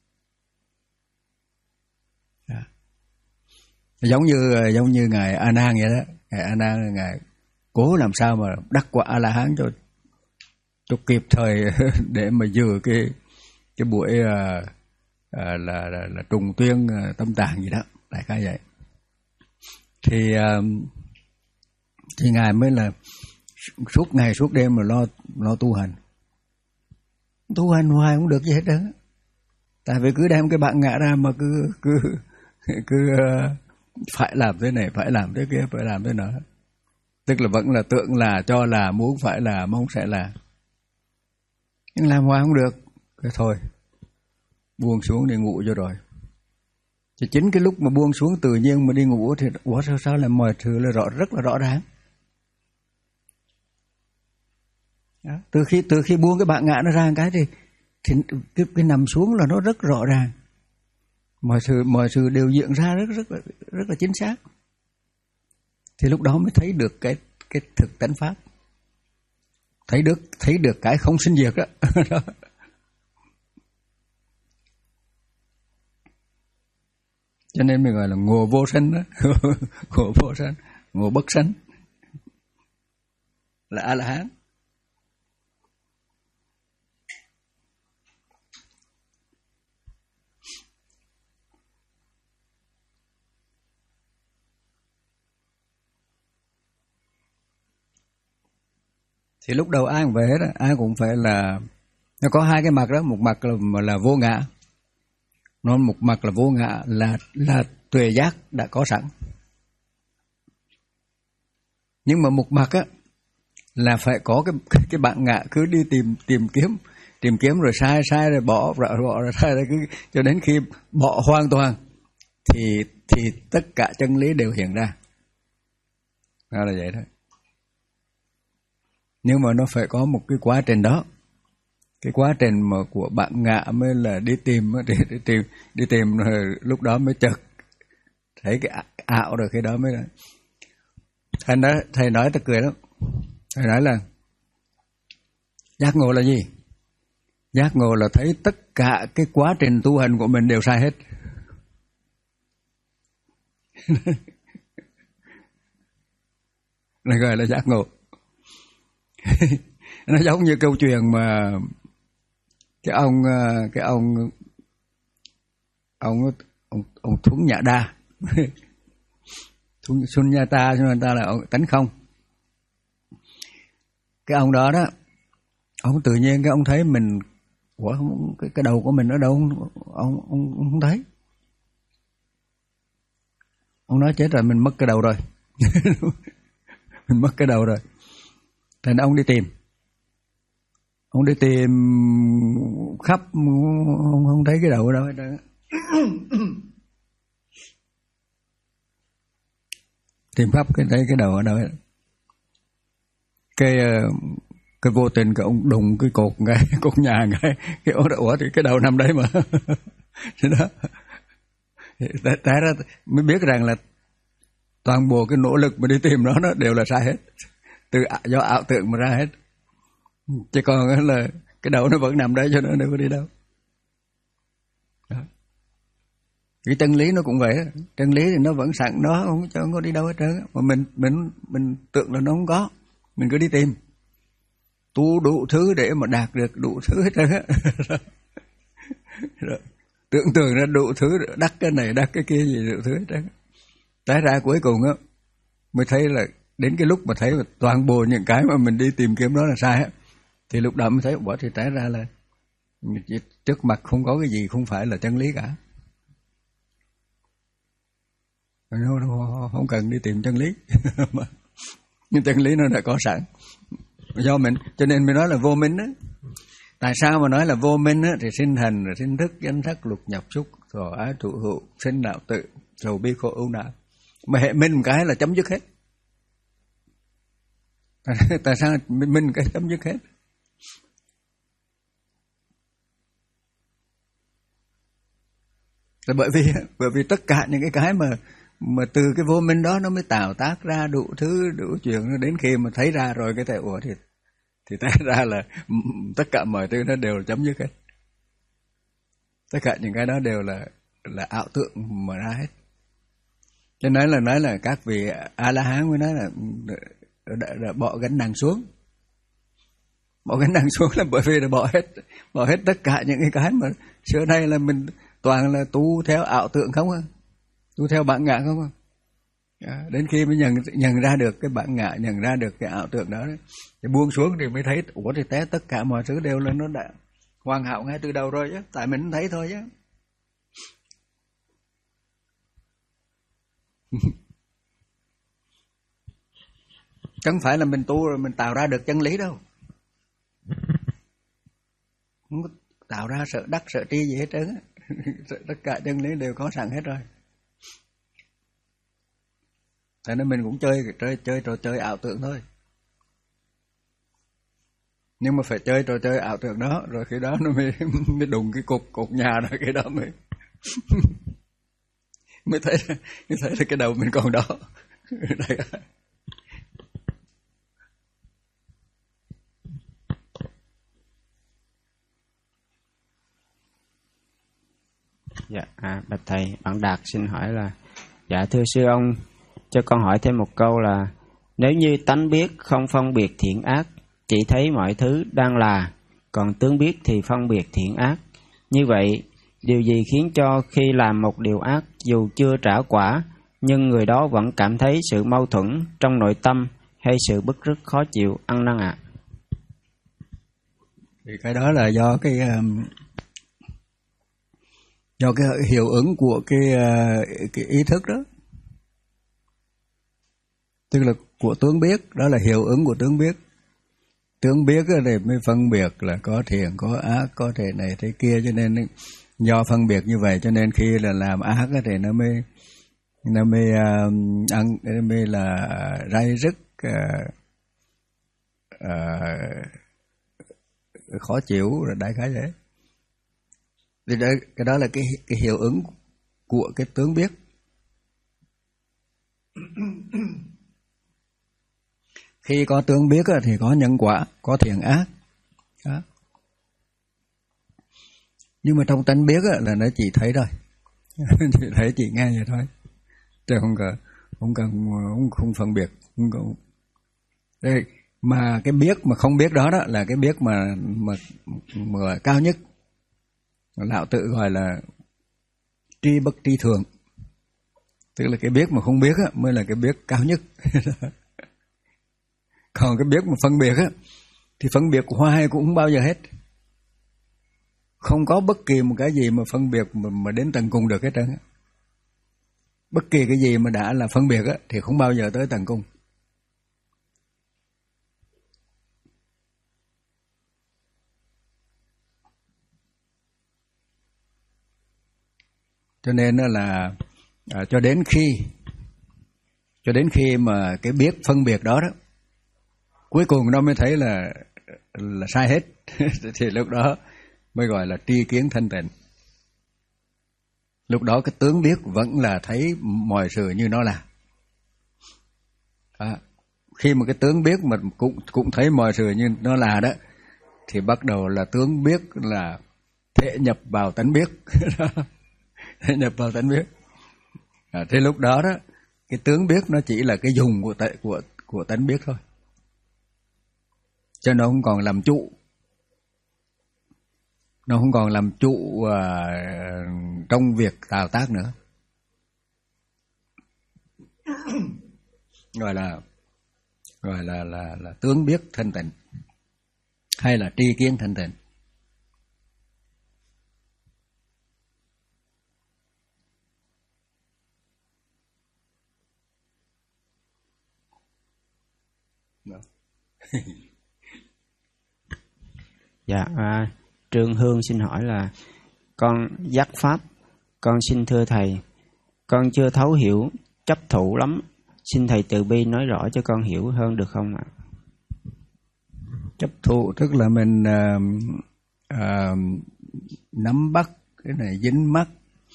À. Giống như giống như ngài A Nan vậy đó, ngài A Nan ngài cố làm sao mà đắc quả A La Hán cho cho kịp thời để mà dự cái cái buổi uh, uh, là, là, là, là trùng tuyên uh, tâm tạng gì đó, đại khái vậy. Thì uh, thì ngài mới là suốt ngày suốt đêm mà lo lo tu hành, tu hành hoài không được gì hết đó. Tại vì cứ đem cái bản ngã ra mà cứ cứ cứ uh, phải làm thế này, phải làm thế kia, phải làm thế nọ, tức là vẫn là tưởng là, cho là, muốn phải là, mong sẽ là, nhưng làm hoài không được. Cái thôi buông xuống để ngủ cho rồi. Thì chính cái lúc mà buông xuống tự nhiên mà đi ngủ thì ủa sao sao là mọi thứ là rõ, rất là rõ ràng. Đó. Từ khi từ khi buông cái bản ngã nó ra cái thì thì cái, cái nằm xuống là nó rất rõ ràng. Mọi sự mọi sự đều diễn ra rất rất là rất là chính xác. Thì lúc đó mới thấy được cái cái thực tánh pháp. Thấy được thấy được cái không sinh diệt đó. Đó. Cho nên mình gọi là ngộ vô sanh đó. Ngộ vô sanh, ngộ bất sanh là A La Hán. Thì lúc đầu ai cũng về đó, ai cũng phải là nó có hai cái mặt đó, một mặt là là vô ngã, nó một mặt là vô ngã là là tuệ giác đã có sẵn, nhưng mà một mặt á là phải có cái cái bản ngã cứ đi tìm tìm kiếm tìm kiếm rồi sai sai rồi bỏ rồi bỏ rồi sai rồi cứ cho đến khi bỏ hoàn toàn thì thì tất cả chân lý đều hiện ra. Đó là vậy thôi. Nhưng mà nó phải có một cái quá trình đó. Cái quá trình mà của bạn ngã mới là đi tìm đi, đi tìm đi tìm rồi lúc đó mới chợt thấy cái ảo rồi, cái đó mới là thầy nói thầy nói ta cười lắm. Thầy nói là giác ngộ là gì? Giác ngộ là thấy tất cả cái quá trình tu hành của mình đều sai hết. Này gọi là giác ngộ. Nó giống như câu chuyện mà cái ông cái ông ông ông, ông Thuấn Nhã Đa, Thuấn Xuân Nha Ta, cho nên ta là ông tánh không. Cái ông đó đó, ông tự nhiên cái ông thấy mình, ủa cái cái đầu của mình ở đâu, ông ông, ông, ông không thấy. Ông nói chết rồi, mình mất cái đầu rồi. Mình mất cái đầu rồi. Thành ông đi tìm. Ông đi tìm khắp không, không thấy cái đầu ở đâu hết trơn. Tìm khắp cái thấy cái đầu ở đâu hết. Cái cái vô tình cái ông đụng cái cột cái cột nhà cái cái ủa, ủa thì cái đầu nằm đấy mà. Thế đó. Tại ra mới biết rằng là toàn bộ cái nỗ lực mà đi tìm nó nó đều là sai hết. Từ do ảo tưởng mà ra hết. Chứ còn là cái đầu nó vẫn nằm đấy, cho nó đâu có đi đâu. Đó. Cái chân lý nó cũng vậy đó. Chân lý thì nó vẫn sẵn đó, không cho nó đi đâu hết trơn. Mà mình mình mình tưởng là nó không có, mình cứ đi tìm, tu đủ thứ để mà đạt được đủ thứ hết trơn á. Tưởng tượng ra đủ thứ, đắc cái này đắc cái kia gì đủ thứ hết trơn. Tới ra cuối cùng á mới thấy là đến cái lúc mà thấy là toàn bộ những cái mà mình đi tìm kiếm đó là sai á, thì lúc đó mới thấy bỏ thì trái ra là trước mặt không có cái gì không phải là chân lý cả. Không cần đi tìm chân lý. Nhưng chân lý nó đã có sẵn do mình, cho nên mình nói là vô minh đó. Tại sao mà nói là vô minh á, thì sinh hành, rồi sinh thức, danh sắc, lục nhập xúc, thọ ái thụ hữu, sinh đạo tự, sầu bi khổ ưu não. Mà hệ minh một cái là chấm dứt hết. Tại sao minh minh cái chấm dứt hết? Là bởi vì bởi vì tất cả những cái cái mà mà từ cái vô minh đó nó mới tạo tác ra đủ thứ đủ chuyện, đến khi mà thấy ra rồi cái thể ủa thì thì thấy ra là tất cả mọi thứ nó đều chấm dứt hết. Tất cả những cái đó đều là là ảo tượng mà ra hết. Cho nên là nói là các vị A La Hán mới nói là đã, đã bỏ gánh nặng xuống. Bỏ gánh nặng xuống là bởi vì là bỏ hết bỏ hết tất cả những cái cái mà xưa nay là mình toàn là tu theo ảo tượng không à, tu theo bản ngã không à. À, đến khi mới nhận nhận ra được cái bản ngã, nhận ra được cái ảo tượng đó, thì buông xuống thì mới thấy ủa thì té tất cả mọi thứ đều là nó đã hoàn hảo ngay từ đầu rồi chứ, tại mình không thấy thôi chứ. Chẳng phải là mình tu rồi mình tạo ra được chân lý đâu, không có tạo ra sợ đắc sợ tri gì hết trơn á. Tất cả chân lý đều có sẵn hết rồi. Thế nên mình cũng chơi chơi chơi trò chơi ảo tượng thôi. Nhưng mà phải chơi trò chơi ảo tượng đó, rồi khi đó nó mới mới đụng cái cục cục nhà rồi cái đó mới mới thấy mới thấy là cái đầu mình còn đó. Đây. Dạ, à, bạch thầy, bạn Đạt xin hỏi là dạ thưa sư ông, cho con hỏi thêm một câu là nếu như tánh biết không phân biệt thiện ác, chỉ thấy mọi thứ đang là, còn tướng biết thì phân biệt thiện ác, như vậy điều gì khiến cho khi làm một điều ác dù chưa trả quả nhưng người đó vẫn cảm thấy sự mâu thuẫn trong nội tâm hay sự bức rứt khó chịu ăn năn ạ? À? Thì cái đó là do cái do cái hiệu ứng của cái cái ý thức đó, tức là của tướng biết, đó là hiệu ứng của tướng biết. Tướng biết thì mới phân biệt là có thiện có ác, có thể này thế kia, cho nên do phân biệt như vậy cho nên khi là làm ác thì nó mới nó mới uh, ăn nó mới là ray rứt, uh, uh, khó chịu rồi đại khái vậy. Thì đó, cái đó là cái cái hiệu ứng của cái tướng biết. Khi có tướng biết thì có nhân quả, có thiện ác. Đó. Nhưng mà trong tánh biết là nó chỉ thấy thôi. Chỉ thấy, chỉ nghe vậy thôi. Chứ không cần không cần không, không phân biệt, không cần. Đây, mà cái biết mà không biết đó đó là cái biết mà mà, mà cao nhất. Lão tự gọi là tri bất tri thường. Tức là cái biết mà không biết á mới là cái biết cao nhất. Còn cái biết mà phân biệt á thì phân biệt hoài cũng không bao giờ hết. Không có bất kỳ một cái gì mà phân biệt mà, mà đến tận cùng được hết trơn á. Bất kỳ cái gì mà đã là phân biệt á thì không bao giờ tới tận cùng. Cho nên là à, cho đến khi cho đến khi mà cái biết phân biệt đó đó cuối cùng nó mới thấy là là sai hết. Thì lúc đó mới gọi là tri kiến thanh tịnh. Lúc đó cái tướng biết vẫn là thấy mọi sự như nó là. À, khi mà cái tướng biết mà cũng cũng thấy mọi sự như nó là đó thì bắt đầu là tướng biết là thể nhập vào tánh biết. Thể nhập vào tánh biết. À, thế lúc đó đó cái tướng biết nó chỉ là cái dùng của của của tánh biết thôi. Cho nó không còn làm trụ. Nó không còn làm trụ uh, trong việc tạo tác nữa. Gọi là gọi là là là tướng biết thanh tịnh hay là tri kiến thanh tịnh. Dạ, à, Trương Hương xin hỏi là con giác pháp, con xin thưa thầy, con chưa thấu hiểu chấp thủ lắm, xin thầy từ bi nói rõ cho con hiểu hơn được không ạ? Chấp thụ tức là mình uh, uh, nắm bắt cái này, dính mắc,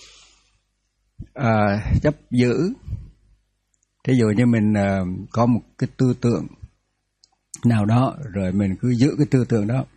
uh, chấp giữ. Thí dụ như mình uh, có một cái tư tưởng nào đó rồi mình cứ giữ cái tư tưởng đó,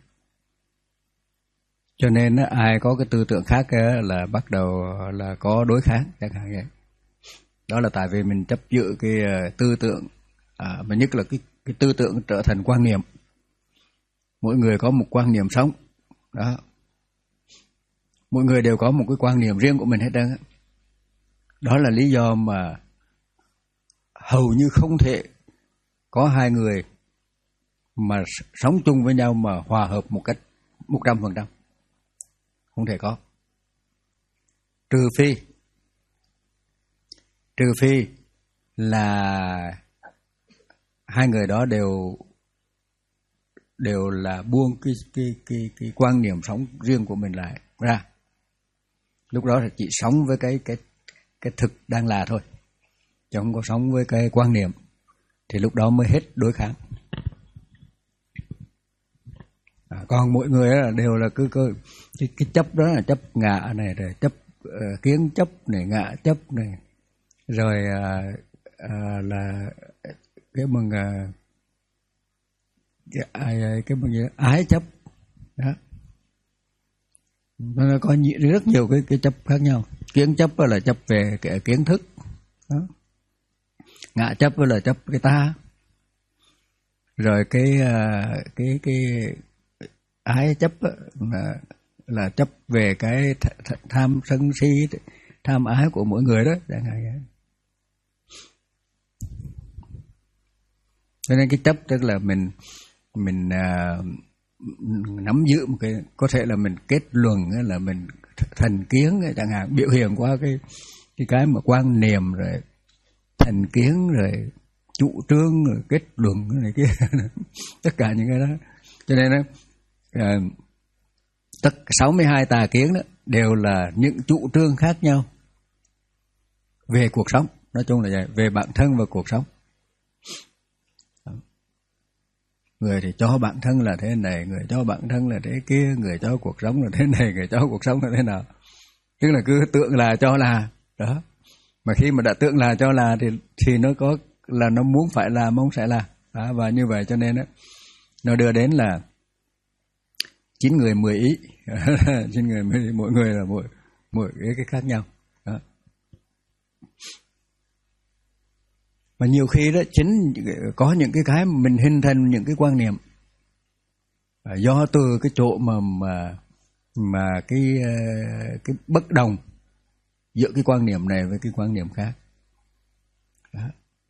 cho nên uh, ai có cái tư tưởng khác uh, là bắt đầu là có đối kháng chẳng hạn vậy. Đó là tại vì mình chấp giữ cái uh, tư tưởng, uh, mà nhất là cái, cái tư tưởng trở thành quan niệm. Mỗi người có một quan niệm sống đó, mỗi người đều có một cái quan niệm riêng của mình hết trơn. Đó là lý do mà hầu như không thể có hai người mà sống chung với nhau mà hòa hợp một cách một trăm phần trăm, không thể có. Trừ phi trừ phi là hai người đó đều đều là buông cái cái cái cái quan niệm sống riêng của mình lại ra. Lúc đó là chỉ sống với cái cái cái thực đang là thôi, chứ không có sống với cái quan niệm, thì lúc đó mới hết đối kháng. À, còn mỗi người là đều là cứ cứ cái, cái chấp đó là chấp ngã này, rồi chấp uh, kiến chấp này, ngã chấp này, rồi uh, uh, là cái bằng uh, cái, cái bằng gì ái chấp đó. Nó có rất nhiều cái cái chấp khác nhau. Kiến chấp là chấp về cái kiến thức đó. Ngã chấp là chấp cái ta, rồi cái cái cái ái chấp là là chấp về cái tham sân si, tham ái của mỗi người đó chẳng hạn. Cho nên cái chấp tức là mình mình uh, nắm giữ một cái, có thể là mình kết luận là mình thành kiến chẳng hạn, biểu hiện qua cái cái cái mà quan niệm, rồi thành kiến, rồi chủ trương, rồi kết luận này kia tất cả những cái đó. Cho nên đó, uh, tất sáu mươi hai tà kiến đó đều là những chủ trương khác nhau về cuộc sống. Nói chung là vậy, về bản thân và cuộc sống. Người thì cho bản thân là thế này, người cho bản thân là thế kia, người cho cuộc sống là thế này, người cho cuộc sống là thế nào. Tức là cứ tưởng là cho là đó. Mà khi mà đã tưởng là cho là thì thì nó có là nó muốn phải làm, mong sẽ làm đó. Và như vậy cho nên đó, nó đưa đến là chín người mười ý. Chín người mười ý, mỗi người là mỗi mỗi cái, cái khác nhau đó. Mà nhiều khi đó chính có những cái cái mình hình thành những cái quan niệm do từ cái chỗ mà mà mà cái cái bất đồng giữa cái quan niệm này với cái quan niệm khác đó.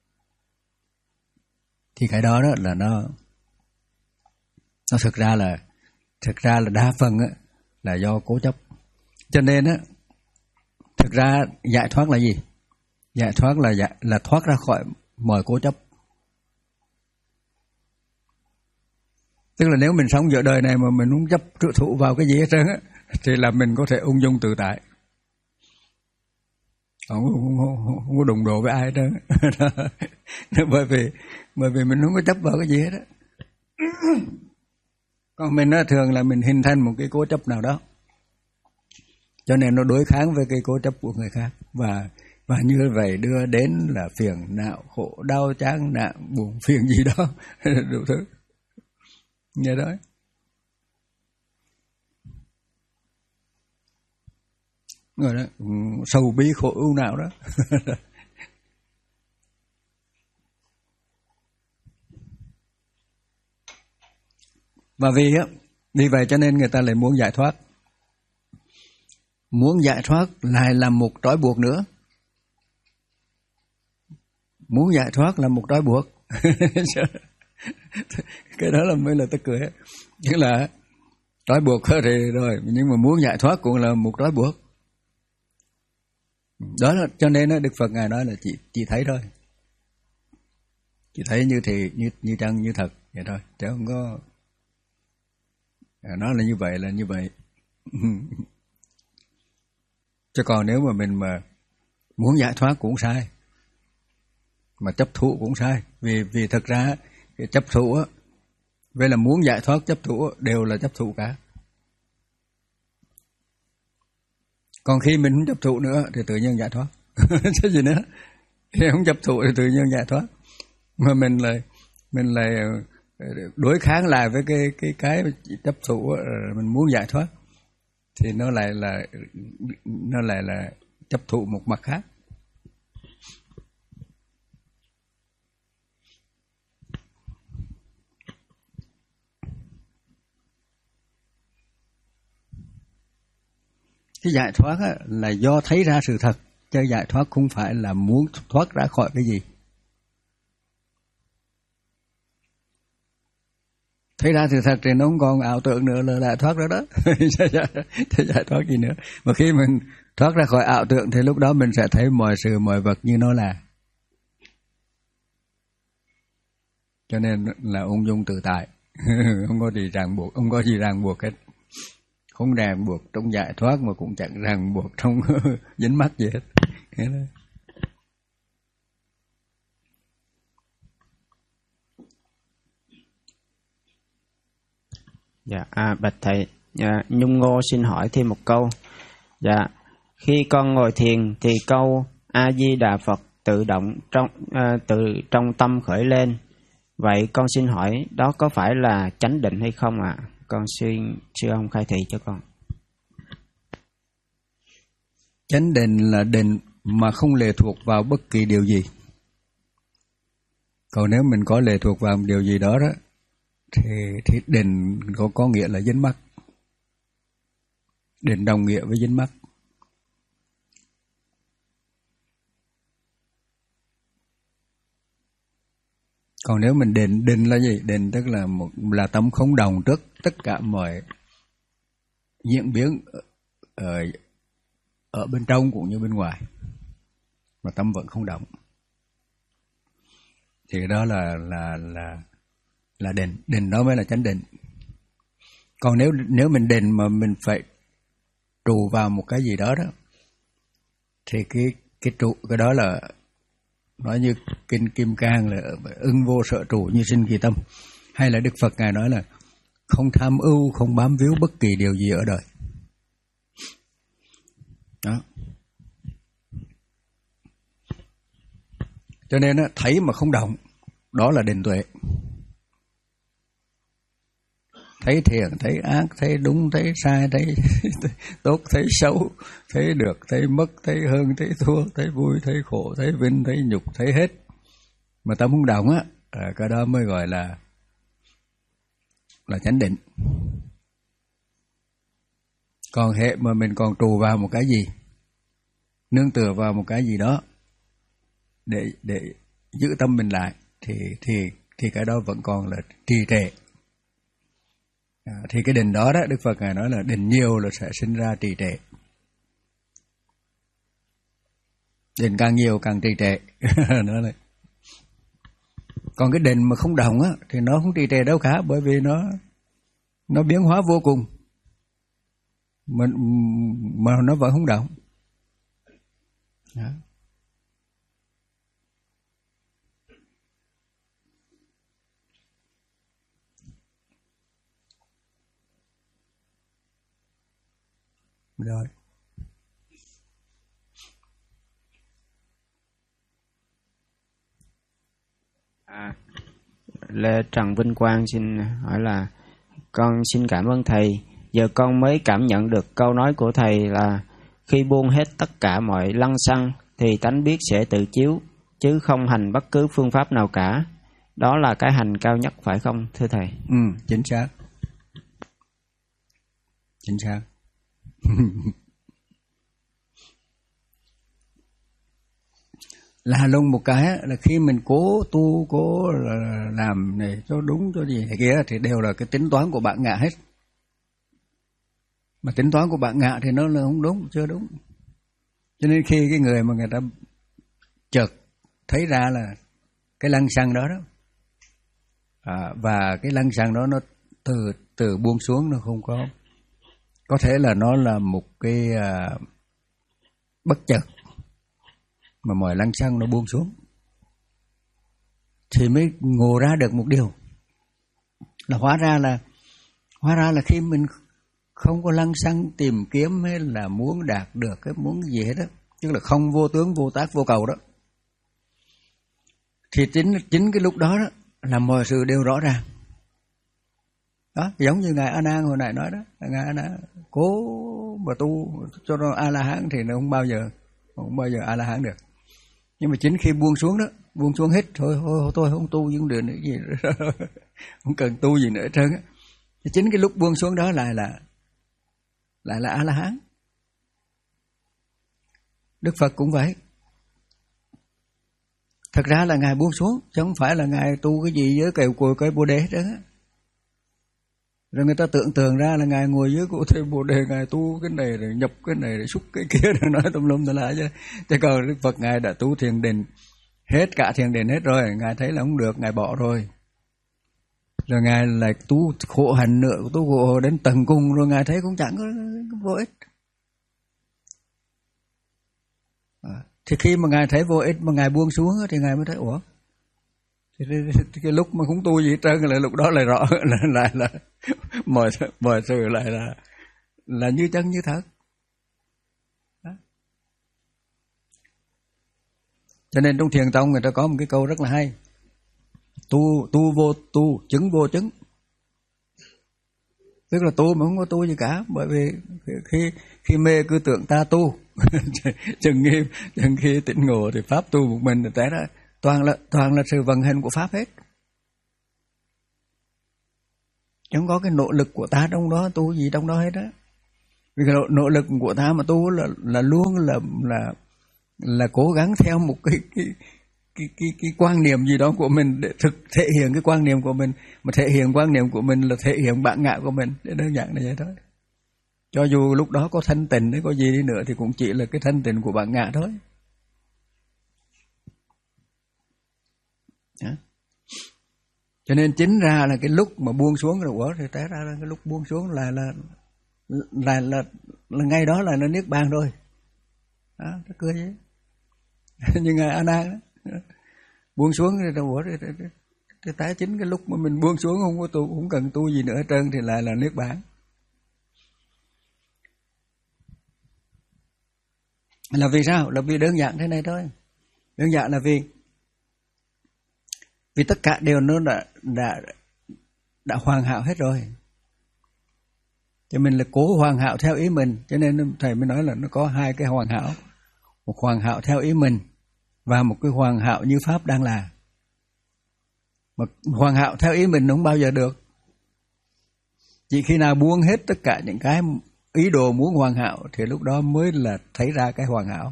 Thì cái đó đó là nó nó thực ra là thực ra là đa phần á là do cố chấp. Cho nên á thực ra giải thoát là gì? Giải thoát là giải, là thoát ra khỏi mọi cố chấp. Tức là nếu mình sống giữa đời này mà mình không chấp trụ thụ vào cái gì hết trơn á, thì là mình có thể ung dung tự tại, không, không, không, không có đụng độ với ai hết trơn. bởi vì bởi vì mình không có chấp vào cái gì hết á. Còn mình á thường là mình hình thành một cái cố chấp nào đó, cho nên nó đối kháng với cái cố chấp của người khác, và và như vậy đưa đến là phiền não, khổ đau, chán nản, buồn phiền gì đó đủ thứ như đó. Rồi đó, sầu bi khổ ưu não đó. Và vì á, vì vậy cho nên người ta lại muốn giải thoát. Muốn giải thoát lại là một trói buộc nữa. Muốn giải thoát là một trói buộc. Cái đó là mới là tức cười. Tức là trói buộc thì rồi, nhưng mà muốn giải thoát cũng là một trói buộc. Đó là cho nên Đức Phật Ngài nói là chỉ chỉ thấy thôi. Chỉ thấy như thì như như chân như thật vậy thôi, chứ không có Nó là như vậy là như vậy. Chứ còn nếu mà mình mà muốn giải thoát cũng sai, mà chấp thụ cũng sai. Vì vì thực ra cái chấp thụ á, vậy là muốn giải thoát chấp thụ á, đều là chấp thụ cả. Còn khi mình không chấp thụ nữa thì tự nhiên giải thoát. Chứ gì nữa. Khi không chấp thụ thì tự nhiên giải thoát. Mà mình lại mình lại đối kháng lại với cái cái cái chấp thụ á, mình muốn giải thoát thì nó lại là nó lại là chấp thụ một mặt khác. Cái giải thoát á, là do thấy ra sự thật, chứ giải thoát không phải là muốn thoát ra khỏi cái gì. Thấy ra sự thật thì nó không còn ảo tưởng nữa là giải thoát rồi đó. Thì giải thoát gì nữa. Mà khi mình thoát ra khỏi ảo tưởng thì lúc đó mình sẽ thấy mọi sự mọi vật như nó là. Cho nên là ung dung tự tại. Không có gì ràng buộc, không có gì ràng buộc hết. Không ràng buộc trong giải thoát mà cũng chẳng ràng buộc trong dính mắc gì hết. Dạ, à, bạch thầy, dạ, Nhung Ngô xin hỏi thêm một câu. Dạ, khi con ngồi thiền thì câu A Di Đà Phật tự động trong à, tự trong tâm khởi lên. Vậy con xin hỏi đó có phải là chánh định hay không ạ? À? Con xin sư ông khai thị cho con. Chánh định là định mà không lệ thuộc vào bất kỳ điều gì. Còn nếu mình có lệ thuộc vào một điều gì đó đó thì, thì định có, có nghĩa là dính mắc. Định đồng nghĩa với dính mắc. Còn nếu mình định, định là gì? Định tức là một là tâm không đồng trước tất cả mọi diễn biến ở, ở bên trong cũng như bên ngoài, mà tâm vẫn không động. Thì đó là là là là định, định đó mới là chánh định. Còn nếu nếu mình định mà mình phải trụ vào một cái gì đó đó thì cái cái trụ cái đó là nói như kinh Kim Cang là ưng vô sở trụ như sinh kỳ tâm, hay là Đức Phật ngài nói là không tham ưu, không bám víu bất kỳ điều gì ở đời. Đó. Cho nên thấy mà không động, đó là định tuệ. Thấy thiện, thấy ác, thấy đúng, thấy sai, thấy tốt, thấy xấu, thấy được, thấy mất, thấy hơn, thấy thua, thấy vui, thấy khổ, thấy vinh, thấy nhục, thấy hết. Mà tâm không động á, cái đó mới gọi là là chánh định. Còn hệ mà mình còn trụ vào một cái gì, nương tựa vào một cái gì đó để để giữ tâm mình lại thì thì thì cái đó vẫn còn là trì trệ. À, thì cái định đó đó Đức Phật ngài nói là định nhiều là sẽ sinh ra trì trệ. Định càng nhiều càng trì trệ. Đó là. Còn cái định mà không động á thì nó không trì trệ đâu cả, bởi vì nó nó biến hóa vô cùng. Mà, mà nó vẫn không động. Đó. Rồi. À, Lê Trần Vinh Quang xin hỏi là con xin cảm ơn thầy. Giờ con mới cảm nhận được câu nói của thầy là khi buông hết tất cả mọi lăng xăng thì tánh biết sẽ tự chiếu, chứ không hành bất cứ phương pháp nào cả. Đó là cái hành cao nhất phải không thưa thầy? Ừ, chính xác. Chính xác. Là luôn một cái là khi mình cố tu, cố làm này cho đúng cho gì này kia thì đều là cái tính toán của bạn ngạ hết. Mà tính toán của bạn ngạ thì nó là không đúng, chưa đúng. Cho nên khi cái người mà người ta chợt thấy ra là cái lăng xăng đó đó, à, và cái lăng xăng đó nó từ từ buông xuống nó không có. Có thể là nó là một cái uh, bất chợt mà mọi lăng xăng nó buông xuống, thì mới ngộ ra được một điều là hóa ra là hóa ra là khi mình không có lăng xăng tìm kiếm hay là muốn đạt được cái muốn gì hết đó, tức là không vô tướng vô tác vô cầu đó, thì chính chính cái lúc đó đó là mọi sự đều rõ ràng. Đó, giống như ngài A Nan hồi nãy nói đó, ngài A Nan cố mà tu cho nó A La Hán thì nó không bao giờ không bao giờ A La Hán được. Nhưng mà chính khi buông xuống đó, buông xuống hết thôi, thôi tôi không tu những điều nữa gì nữa. Không cần tu gì nữa hết trơn á. Chính cái lúc buông xuống đó lại là lại là A La Hán. Đức Phật cũng vậy. Thật ra là ngài buông xuống, chứ không phải là ngài tu cái gì với kèo cùi cây Bồ Đề hết trơn á. Rồi người ta tưởng tượng ra là ngài ngồi dưới cổ cây Bồ Đề, ngài tu cái này rồi nhập cái này rồi xúc cái kia rồi nói tùm lum tùm la chứ. Chứ còn Đức Phật ngài đã tu thiền định hết cả thiền định hết rồi, ngài thấy là không được, ngài bỏ rồi. Rồi ngài lại tu khổ hạnh nữa, tu khổ đến tận cùng rồi ngài thấy cũng chẳng có, có vô ích. À, thì khi mà ngài thấy vô ích mà ngài buông xuống thì ngài mới thấy ủa, thì, thì, thì cái lúc mà không tu gì hết trơn là lúc đó lại rõ là lại là mọi mọi sự lại là là như chân như thật. Đó. Cho nên trong thiền tông người ta có một cái câu rất là hay: tu tu vô tu, chứng vô chứng. Tức là tu mà không có tu gì cả, bởi vì khi khi mê cứ tưởng ta tu, chừng khi chừng khi tỉnh ngộ thì pháp tu một mình, té ra toàn là toàn là sự vận hành của pháp hết. Chẳng có cái nỗ lực của ta trong đó, tu gì trong đó hết á. Vì cái nỗ, nỗ lực của ta mà tu là là luôn là là là cố gắng theo một cái cái cái cái, cái quan niệm gì đó của mình để thực thể hiện cái quan niệm của mình, mà thể hiện quan niệm của mình là thể hiện bản ngã của mình, để đơn giản là vậy thôi. Cho dù lúc đó có thanh tịnh hay có gì đi nữa thì cũng chỉ là cái thanh tịnh của bản ngã thôi. Đó. Cho nên chính ra là cái lúc mà buông xuống rồi ủa thì té ra là cái lúc buông xuống là là là là, là ngay đó là nó niết bàn rồi. Đó, nó cười vậy. Nhưng ngài A Nan đó, buông xuống thì ủa thì, thì, thì, thì té chính cái lúc mà mình buông xuống không có tu, không cần tu gì nữa hết trơn thì lại là niết bàn. Là vì sao? Là vì đơn giản thế này thôi. Đơn giản là vì Vì tất cả đều nó đã, đã, đã hoàn hảo hết rồi. Cho mình là cố hoàn hảo theo ý mình. Cho nên thầy mới nói là nó có hai cái hoàn hảo. Một hoàn hảo theo ý mình và một cái hoàn hảo như Pháp đang là. Mà hoàn hảo theo ý mình nó không bao giờ được. Chỉ khi nào buông hết tất cả những cái ý đồ muốn hoàn hảo thì lúc đó mới là thấy ra cái hoàn hảo.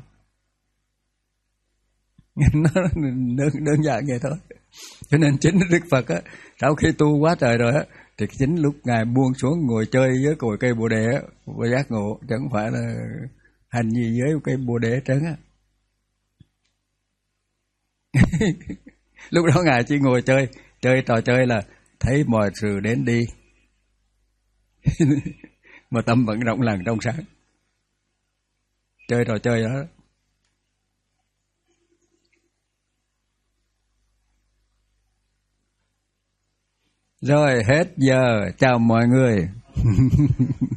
Nó đơn, đơn giản vậy thôi. Cho nên chính Đức Phật á, sau khi tu quá trời rồi á, thì chính lúc ngài buông xuống ngồi chơi với cội cây Bồ Đề á, và giác ngộ, chứ không phải là hành gì với cây Bồ Đề hết trơn á. Lúc đó ngài chỉ ngồi chơi, chơi trò chơi là thấy mọi sự đến đi, mà tâm vẫn rộng lặng trong sáng, chơi trò chơi đó. Rồi hết giờ, chào mọi người.